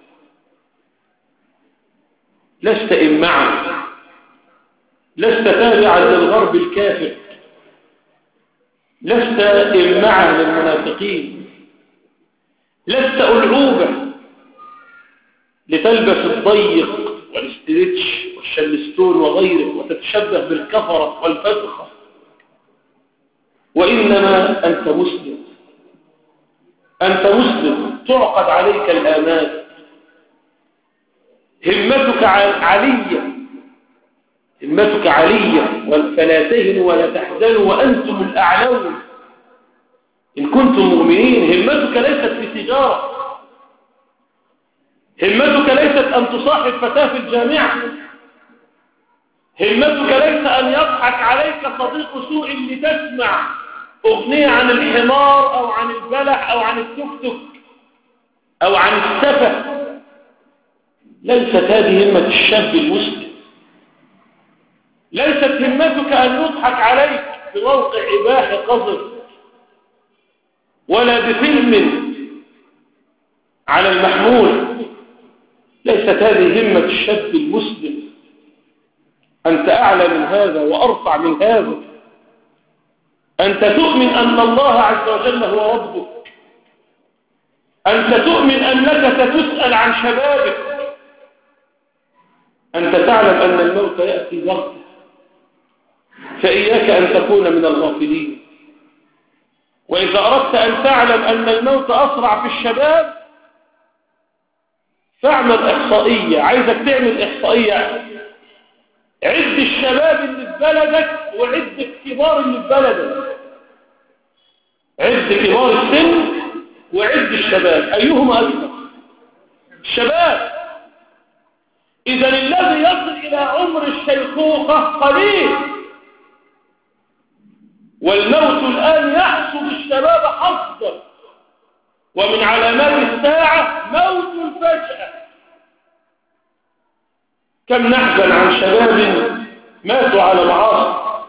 لست إمعا، لست تابعا للغرب الكافر، لست إمعا للمنافقين، لست ألعوبة لتلبس الضيق والاستريتش والشلستون وغيره وتتشبه بالكفرة والفسخة، وإنما أنت مسلم. أنت مسلم تعقد عليك الآمال. همتك علية همتك علية فلا تهنوا ولا تحزنوا وأنتم الأعلون إن كنتم مؤمنين. همتك ليست في تجارة، همتك ليست أن تصاحب فتاة في الجامعة، همتك ليس أن يضحك عليك صديق سوء لتسمع أغنية عن الحمار أو عن البلح أو عن التكتك أو عن السفة. ليست هذه همة الشاب المسلم. ليست همتك أن يضحك عليك بموقع إباحي قذر ولا بفيلم على المحمول. ليست هذه همة الشاب المسلم. أنت أعلى من هذا وأرفع من هذا. أنت تؤمن أن الله عز وجل هو ربك. أنت تؤمن أنك ستسأل عن شبابك. أنت تعلم أن الموت يأتي بغتة، فإياك أن تكون من الغافلين. وإذا أردت أن تعلم أن الموت أسرع في الشباب فاعمل إحصائية. عايزك تعمل إحصائية، عد الشباب اللي في بلدك وعد الكبار اللي في بلدك. عد كبار السن وعد الشباب، أيهما أكثر؟ الشباب. إذا الذي يصل إلى عمر الشيخوخة قليل، والموت الآن يحصد الشباب حصدا. ومن علامات الساعة موت الفجأة. كم نحزن عن شباب ماتوا على معاصي.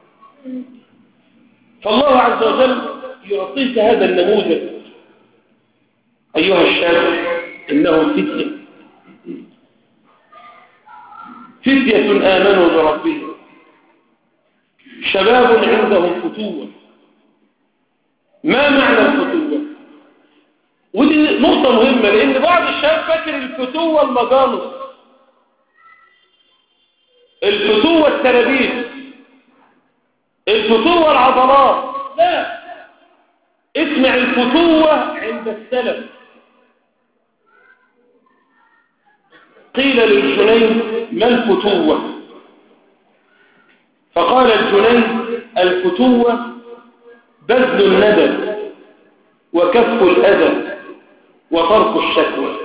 فالله عز وجل يعطيك هذا النموذج أيها الشاب. إنهم فتية فتية آمنوا بربهم، شباب عندهم فتوة. ما معنى الفتوة؟ ودي نقطة مهمة، لأن بعض الشباب فاكر الفتوة المجانس، الفتوة الترابيس، الفتوة العضلات. لا، اسمع الفتوة عند السلف. قيل للجنيد ما الفتوة؟ فقال الجنيد الفتوة بذل الندى وكف الأذى وترك الشكوى.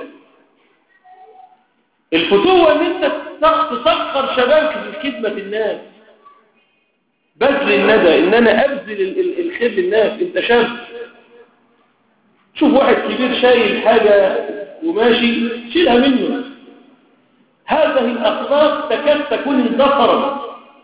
الفتوة ان انت تسخر شبابك في خدمة الناس، بذل الندى، ان انا ابذل الخير للناس. انت شاب، شوف واحد كبير شايل حاجة وماشي، شيلها منه. هذه الأخلاق تكاد تكون اندثرت.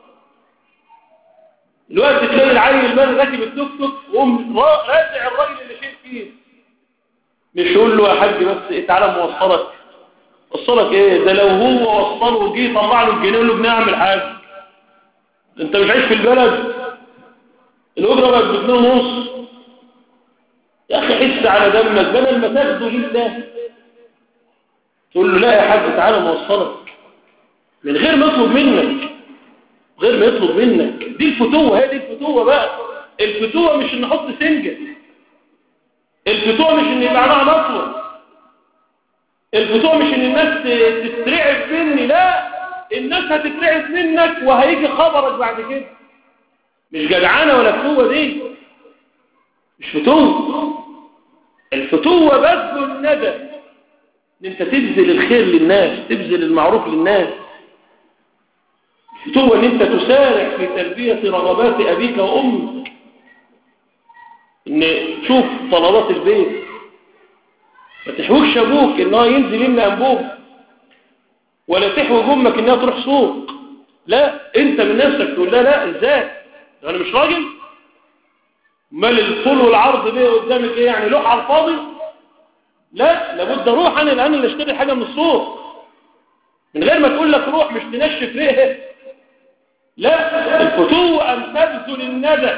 الوقت تلاقي العيل المال راكب التوك توك وقوم رازع الراجل اللي شايل فيه، مش يقول له يا حاج بس تعالى موصلك. وصلك ايه؟ ده لو هو وصله وجي طلع له الجنيه يقول له بنعمل اعمل حاجه. انت مش عايش في البلد؟ الاجره بقت بجنيه ونص. يا اخي حس على دمك، بدل ما تاخده لله تقول له لا يا حاج تعالى موصلك من غير ما يطلب منك، غير ما يطلب منك. دي الفتوه. هي دي الفتوه بقى. الفتوه مش ان نحط سنجه، الفتوه مش ان يبقى معاها مطوه، الفتوه مش ان الناس تترعب مني. لا، الناس هتترعب منك وهيجي خبرك بعد كده. مش جدعانة ولا فتوة دي، مش فتوة. الفتوة بذل الندى، ان انت تبذل الخير للناس، تبذل المعروف للناس. الفتوة ان انت تسارع في تلبية رغبات ابيك وامك، ان تشوف طلبات البيت، ما تحوجش ابوك انه ينزل يملى انبوب، ولا تحوج امك انها تروح سوق. لا، انت من نفسك تقول لا لا ازاي، انا مش راجل؟ مال الطول والعرض ليه قدامك ايه يعني، لوح على الفاضي؟ لا، لابد اروح انا الان اللي اشتري حاجه من السوق، من غير ما تقول لك روح مش تنشف ريقه. لا، الفتوة ان تبذل الندى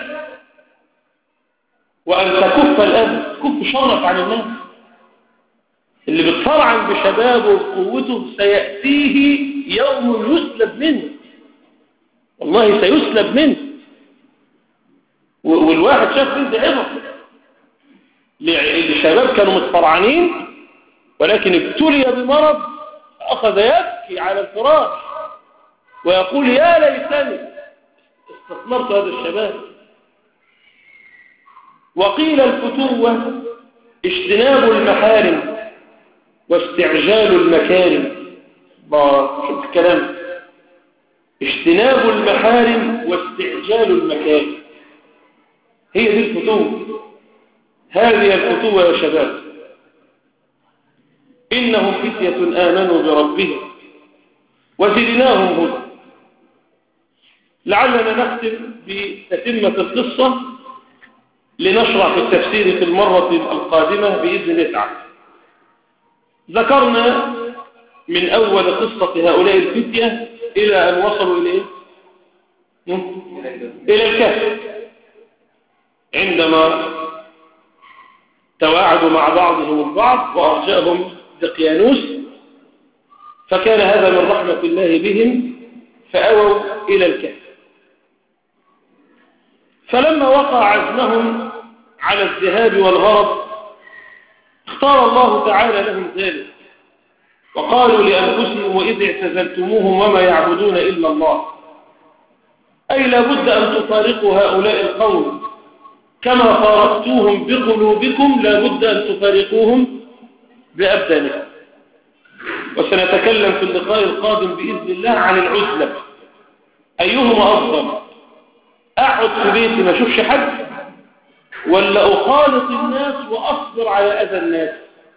وان تكف الاذى، تكف شرك عن الناس. اللي بيتصارعن بشبابه وقوته سيأتيه يوم يسلب منه، والله سيسلب منه. والواحد شاف بنت عظم لشباب كانوا متصارعين، ولكن ابتلي بمرض أخذ يبكي على الفراش ويقول يا ليتني استثمرت هذا الشباب. وقيل الفتوة اجتناب المحارم واستعجال المكارم. شوف الكلام، اجتناب المحارم واستعجال المكارم، هي دي الفتوة. هذه الفتوة يا شباب. إنهم فتية آمنوا بربهم وزدناهم هدى. لعلنا نختم بتتمة القصة لنشرح في التفسير في المرة القادمة بإذن الله تعالى. ذكرنا من أول قصة هؤلاء الفتية إلى أن وصلوا إلى إيه؟ إلى الكهف، عندما تواعدوا مع بعضهم البعض وأرجأهم دقيانوس، فكان هذا من رحمة الله بهم فأووا إلى الكهف. فلما وقع عزمهم على الذهاب والغرض اختار الله تعالى لهم ذلك، وقالوا لأنفسهم وإذ اعتزلتموهم وما يعبدون إلا الله، أي لابد أن تفارقوا هؤلاء القوم كما فارقتوهم بقلوبكم، لابد أن تفارقوهم بأبدانكم. وسنتكلم في اللقاء القادم بإذن الله عن العزلة، أيهما أفضل، أقعد في بيتي ما أشوفش حد، ولا أخالط الناس وأصبر على أذى الناس؟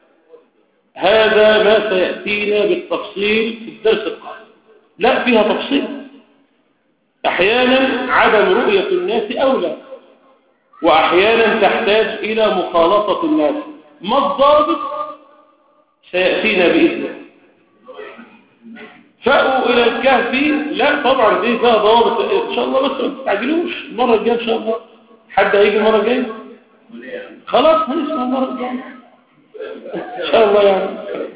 هذا ما سيأتينا بالتفصيل في الدرس القادم. لا، فيها تفصيل. أحيانا عدم رؤية الناس أولى، وأحيانا تحتاج إلى مخالطة الناس. ما الضابط سيأتينا بإذنه. فأوا إلى الكهف، لا طبعا دي فيها ضوابط إن شاء الله، بس ما تستعجلوش، المرة الجاية إن شاء الله. حد هيجي المرة الجاية؟ خلاص هنسمع المرة الجاية إن شاء الله يعني.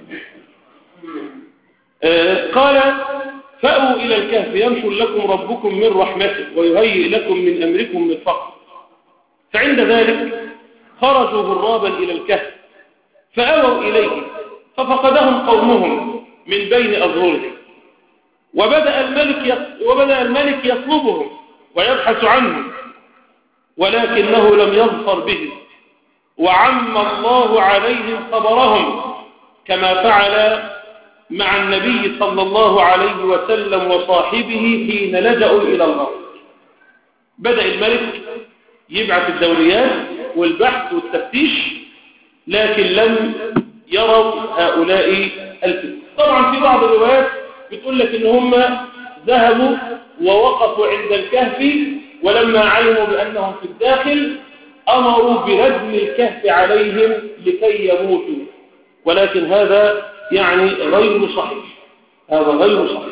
آه قال فأوا إلى الكهف ينشر لكم ربكم من رحمته ويهيئ لكم من أمركم مرفقا. فعند ذلك خرجوا هرابا إلى الكهف فأووا إليه ففقدهم قومهم من بين أظهرهم، وبدأ الملك وبدأ الملك يطلبهم ويبحث عنهم، ولكنه لم يظفر بهم، وعم الله عليهم خبرهم كما فعل مع النبي صلى الله عليه وسلم وصاحبه حين لجأوا إلى الله. بدأ الملك يبعث الدوريات والبحث والتفتيش، لكن لم يروا هؤلاء الفتية. طبعا في بعض الروايات بتقول لك ان هم ذهبوا ووقفوا عند الكهف، ولما علموا بأنهم في الداخل أمروا بردم الكهف عليهم لكي يموتوا، ولكن هذا يعني غير صحيح، هذا غير صحيح.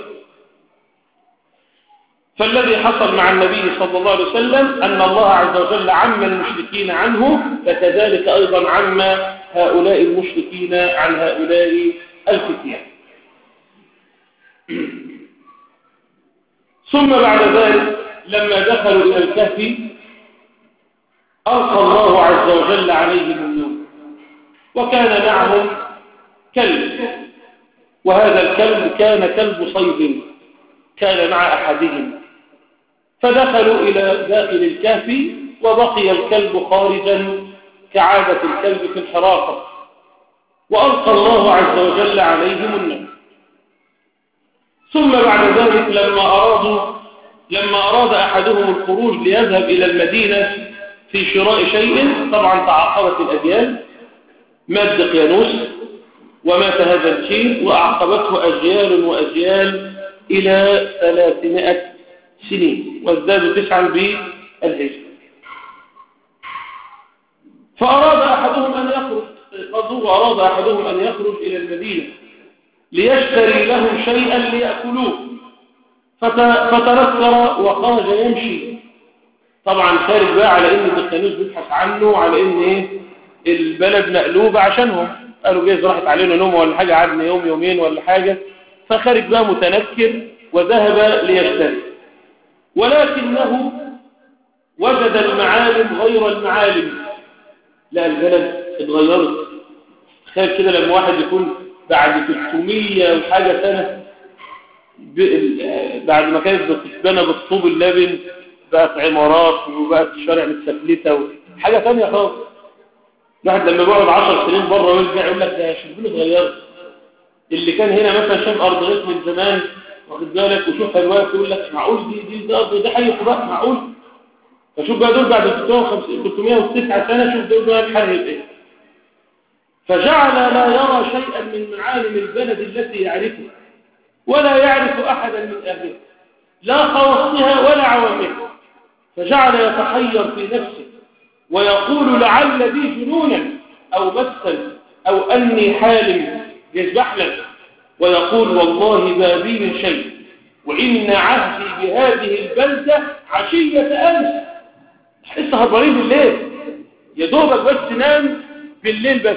فالذي حصل مع النبي صلى الله عليه وسلم أن الله عز وجل عم المشركين عنه، فكذلك أيضا عم هؤلاء المشركين عن هؤلاء الفتية. ثم بعد ذلك لما دخلوا إلى الكهف ألقى الله عز وجل عليهم النوم، وكان معهم كلب، وهذا الكلب كان كلب صيد كان مع أحدهم، فدخلوا إلى داخل الكهف وبقي الكلب خارجا كعادة الكلب في الحراسة، وألقى الله عز وجل عليهم النوم. ثم بعد ذلك لما أرادوا لما أراد أحدهم الخروج ليذهب إلى المدينة في شراء شيء، طبعا تعاقبت الأجيال، مات دقيانوس ومات هذا الشيء وأعقبته أجيال وأجيال إلى ثلاثمائة سنين، وازدادوا تسعا بالهجرة. فأراد أحدهم أن يخرج قضوا وأراد أحدهم أن يخرج إلى المدينة ليشتري لهم شيئا ليأكلوه، فتنكر وخرج يمشي، طبعا خارج بقى على إن دقيانوس بيبحث عنه وعلى إن إيه البلد مقلوبة عشانهم، قالوا جايز راحت علينا نوم ولا حاجة، عدنا يوم يومين ولا حاجة، فخارج بقى متنكر وذهب ليشتري، ولكنه وجد المعالم غير المعالم. لا، البلد اتغيرت. تخيل كده لما واحد يكون بعد ثلاثمية وحاجة سنة بعد ما كانت بتتبنى بالطوب اللبن بقت عمارات وبقت شارع متسفلته وحاجة ثانية خالص. واحد لما بيقعد عشر سنين بره ويرجع يقول لك ده شبه اتغيرت. اللي كان هنا مثلا شاف أرض غيط من زمان واخد بالك وشوفها دلوقتي يقول لك معقول دي دي ده أرض ده حي قباء معقول. فشوف بقى دول بعد ثلاثمائة وتسعة سنة شوف دول بقى الحرب ايه. فجعل لا يرى شيئا من معالم البلد التي يعرفها ولا يعرف أحدا من أهلها لا خواصها ولا عوامها، فجعل يتحير في نفسه ويقول لعل بي جنونا أو مسا أو أني حالم يسبحنا، ويقول والله ما بي من شيء وإن عهدي بهذه البلدة عشية أمس. لسه هربانين بالليل يا دوبك بس نام بالليل بس.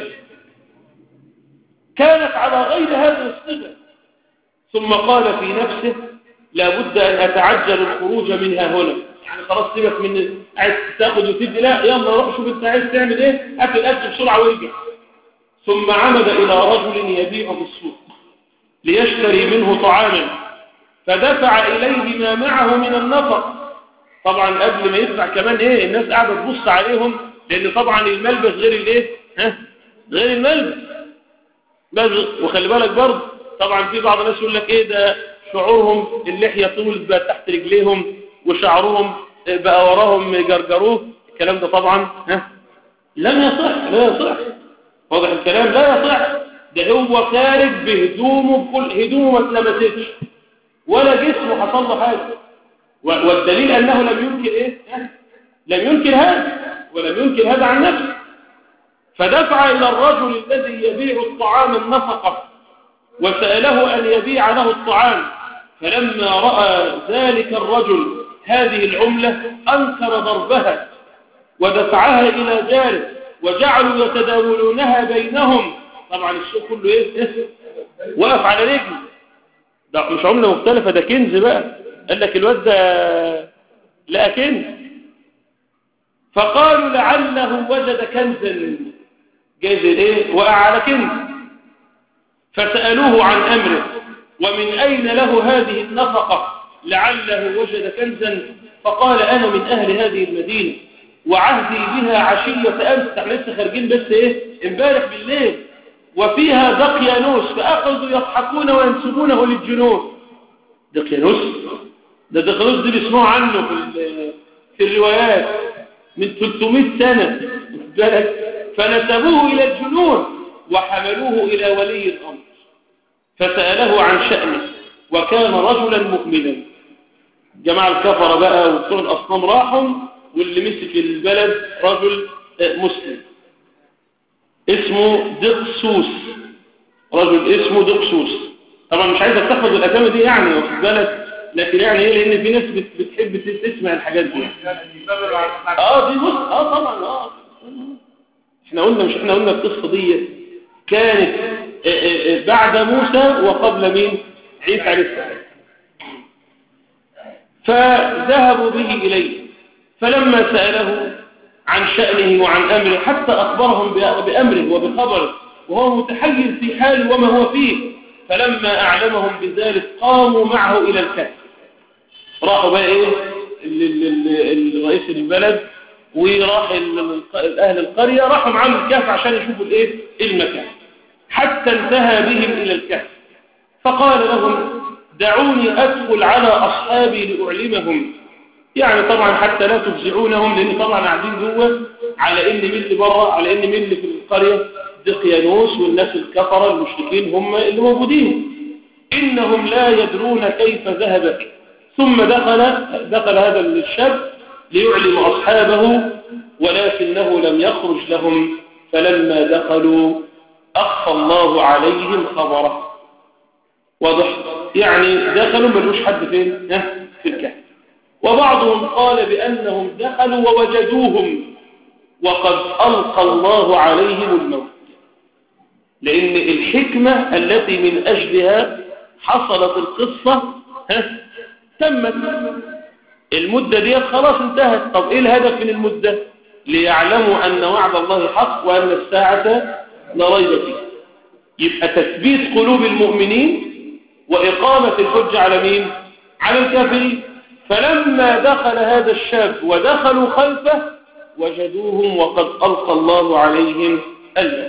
كانت على غير هذا الصفة. ثم قال في نفسه لابد أن أتعجل الخروج منها هنا، يعني خلاص سيبك من عايز تاخد وتدي، لا يلا روح شوف انت عايز تعمل ايه، اكل اكل بسرعة ويرجع. ثم عمد إلى رجل يبيع في السوق ليشتري منه طعاما، فدفع إليه ما معه من النفق. طبعا قبل ما يدفع كمان ايه الناس قاعدة تبص عليهم، لان طبعا الملبس غير الايه ها غير الملبس. وخلي بالك برضه طبعا في بعض الناس يقول لك ايه ده شعورهم اللحية طولت بقى تحت رجليهم وشعرهم بقى وراهم جرجروه، الكلام ده طبعا ها لم يصح، لا يصح، واضح الكلام، لا يصح. ده هو خارج بهدومه بكل هدومه ما اتلمستش ولا جسمه حصل له حاجه، والدليل انه لم ينكر ايه ها؟ لم ينكر هذا ولم ينكر هذا عن نفسه. فدفع الى الرجل الذي يبيع الطعام النفقه وسأله أن يبيع له الطعام، فلما رأى ذلك الرجل هذه العملة أنكر ضربها ودفعها إلى جاره وجعلوا يتداولونها بينهم. طبعا السوق كله إيه؟ وقف على رجله، ده مش عملة مختلفة، ده كنز بقى. قال لك الواد ده لا كنز. فقالوا لعله وجد كنزا، جايز إيه وقع على كنز. فسألوه عن أمره ومن أين له هذه النفقة لعله وجد كنزا، فقال أنا من أهل هذه المدينة وعهدي بها عشية أمس، احنا لسه خارجين بس إيه امبارح بالليل، وفيها دقيانوس، فأخذوا يضحكون وينسبونه للجنون. دقيانوس ده دقيانوس دي بيسمعوا عنه في في الروايات من ثلاثمائة سنة فنسبوه إلى الجنون وحملوه إلى ولي الأمر فسأله عن شأنه، وكان رجلا مؤمنا. جماعة الكفر بقى وبتوع الأصنام راحوا، واللي مسك البلد رجل مسلم اسمه دقسوس، رجل اسمه دقسوس. طبعا مش عايز تحفظ الأسامي دي يعني واخد بالك، لكن يعني ايه لأن في ناس بتحب تسمع الحاجات دي. اه دي بص اه طبعا اه احنا قلنا مش احنا قلنا القصة دي كانت بعد موسى وقبل مين؟ عيسى عليه السلام. فذهبوا به إليه، فلما سأله عن شأنه وعن أمره حتى أخبرهم بأمره وبخبره وهو متحير في حاله وما هو فيه، فلما أعلمهم بذلك قاموا معه إلى الكهف. راحوا بقى إيه؟ رئيس البلد وراح أهل القرية راحوا معاهم الكهف عشان يشوفوا الايه المكان، حتى انتهى بهم إلى الكهف فقال لهم دعوني أدخل على أصحابي لأعلمهم، يعني طبعا حتى لا تفزعونهم، لأن طبعا قاعدين جوه على إن مين اللي بره، على إن مين اللي في القرية دقيانوس والناس الكفرة المشركين هم اللي موجودين، إنهم لا يدرون كيف ذهب. ثم دخل دخل هذا الشاب ليعلم أصحابه ولكنه لم يخرج لهم، فلما دخلوا أخفى الله عليهم خبره. واضح؟ يعني دخلوا ملوش حد فين؟ في الكهف. وبعضهم قال بأنهم دخلوا ووجدوهم وقد ألقى الله عليهم الموت، لأن الحكمة التي من أجلها حصلت القصة ها تمت، المدة دي خلاص انتهت. طب إيه الهدف من المدة؟ ليعلموا أن وعد الله حق وأن الساعة لا ريب فيه. يبقى تثبيت قلوب المؤمنين وإقامة الحجة على مين؟ على الكافرين. فلما دخل هذا الشاب ودخلوا خلفه وجدوهم وقد ألقى الله عليهم الموت.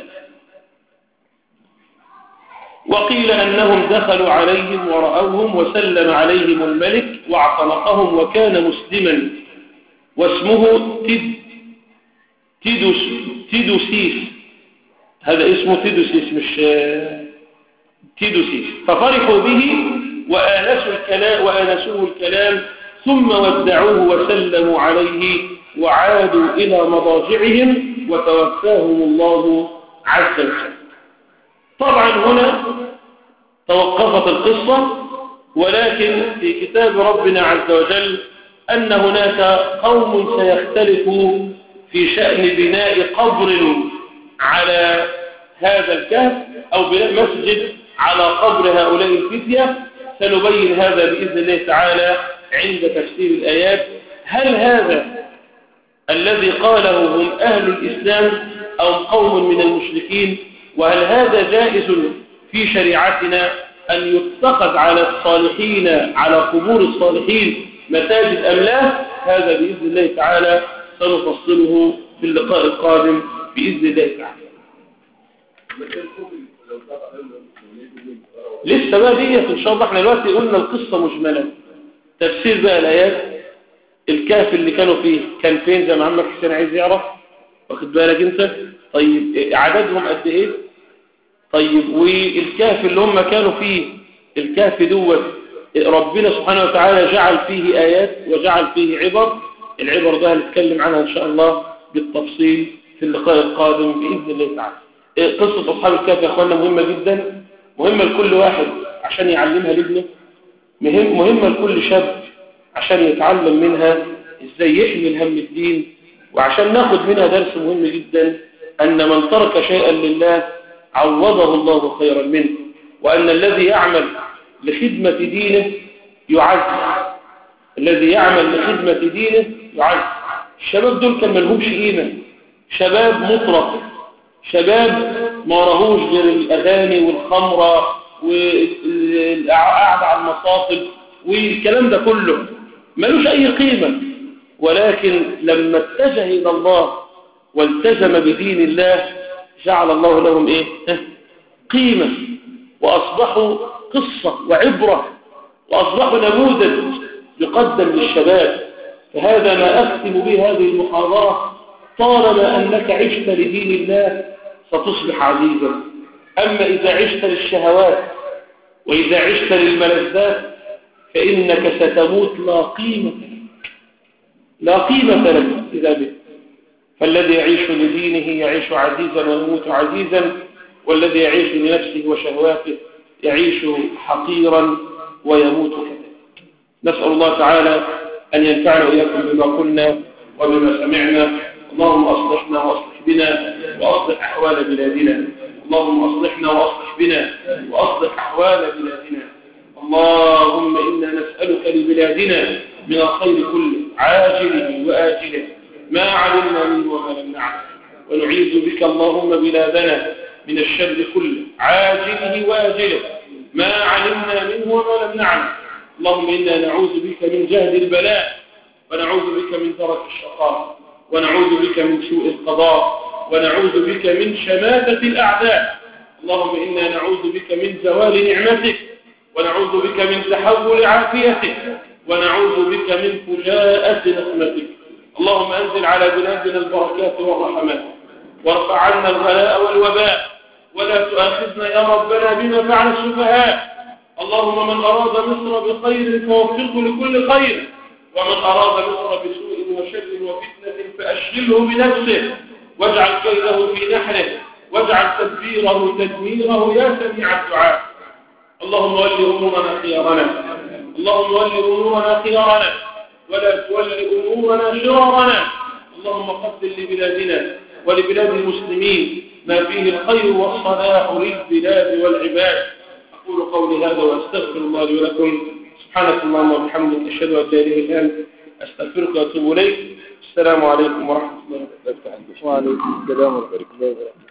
وقيل أنهم دخلوا عليهم ورأوهم وسلم عليهم الملك واعتنقهم وكان مسلما واسمه تيد تيدوس تيدوسيس، هذا اسمه تيدوسيس مش تيدوسيس. ففرحوا به وآنسوا الكلام وآنسوه الكلام ثم ودعوه وسلموا عليه وعادوا إلى مضاجعهم وتوفاهم الله عز وجل. طبعا هنا توقفت القصة، ولكن في كتاب ربنا عز وجل أن هناك قوم سيختلفوا في شأن بناء قبر على هذا الكهف أو بناء مسجد على قبر هؤلاء الفتية. سنبين هذا بإذن الله تعالى عند تفسير الآيات. هل هذا الذي قاله هم أهل الإسلام أو قوم من المشركين؟ وهل هذا جائز في شريعتنا أن يتخذ على الصالحين على قبور الصالحين مساجد أم لا؟ هذا بإذن الله تعالى سنفصله في اللقاء القادم بإذن الله تعالى. لسه بقى ديت إن شاء الله. احنا دلوقتي قلنا القصة مجملة، تفسير بقى الآيات. الكهف اللي كانوا فيه كان فين زي ما عمك حسين عايز يعرف؟ واخد بالك انت؟ طيب عددهم قد ايه؟ طيب والكهف اللي هم كانوا فيه، الكهف دوت ربنا سبحانه وتعالى جعل فيه آيات وجعل فيه عبر. العبر ده هنتكلم عنها إن شاء الله بالتفصيل في اللقاء القادم بإذن الله تعالى. قصة أصحاب الكهف يا أخوانا مهمة جدا، مهمة لكل واحد عشان يعلمها لابنه، مهم مهمة لكل شاب عشان يتعلم منها إزاي يحمل هم الدين، وعشان ناخد منها درس مهم جدا أن من ترك شيئا لله عوضه الله خيرا منه، وأن الذي يعمل لخدمة دينه يعز، الذي يعمل لخدمة دينه يعز. الشباب دول كان ملهمش قيمة، شباب مطرق، شباب ما راهوش غير الأغاني والخمرة والقعدة على المصاطب والكلام ده كله ملوش أي قيمة. ولكن لما اتجه إلى الله والتزم بدين الله جعل الله لهم إيه؟ قيمة، وأصبحوا قصة وعبرة، وأصبحوا نموذج يقدم للشباب. فهذا ما أختم به هذه المحاضرة. طالما أنك عشت لدين الله ستصبح عزيزا، أما إذا عشت للشهوات وإذا عشت للملذات فإنك ستموت لا قيمة لك، لا قيمة لك إذا بك. فالذي يعيش لدينه يعيش عزيزا ويموت عزيزا، والذي يعيش لنفسه وشهواته يعيش حقيرا ويموت كذلك. نسأل الله تعالى أن ينفعنا وإياكم بما قلنا وبما سمعنا. اللهم أصلحنا وأصلح بنا وأصلح أحوال بلادنا. اللهم أصلحنا وأصلح بنا وأصلح أحوال بلادنا. اللهم إنا نسألك لبلادنا من الخير كله عاجله وآجله ما علمنا منه وما لم نعلم، ونعيذ بك اللهم بلادنا من الشر كله عاجله وآجله ما علمنا منه وما لم نعلم. اللهم إنا نعوذ بك من جهد البلاء ونعوذ بك من درك الشقاء، ونعوذ بك من سوء القضاء، ونعوذ بك من شماتة الأعداء. اللهم إنا نعوذ بك من زوال نعمتك، ونعوذ بك من تحول عافيتك، ونعوذ بك من فجاءة نقمتك. اللهم أنزل على بلادنا البركات والرحمات، وارفع عنا الغلاء والوباء، ولا تؤاخذنا يا ربنا بما فعل السفهاء. اللهم من أراد مصر بخير فوفقه لكل خير، ومن أراد مصر بسوء وشر وفتنة فأشغله بنفسه، واجعل كيده في نحره، واجعل تدبيره تدميره يا سميع الدعاء. اللهم ول أمورنا خيارنا، اللهم ول أمورنا خيارنا، ولا تول أمورنا شرارنا. اللهم قدر لبلادنا ولبلاد المسلمين ما فيه الخير والصلاح للبلاد والعباد. أقول قولي هذا وأستغفر الله لي ولكم. سبحانك اللهم وبحمدك، أشهد أن لا إله إلا أنت، أستغفرك وأتوب إليك. السلام عليكم ورحمة الله وبركاته. وعليكم السلام ورحمة الله وبركاته.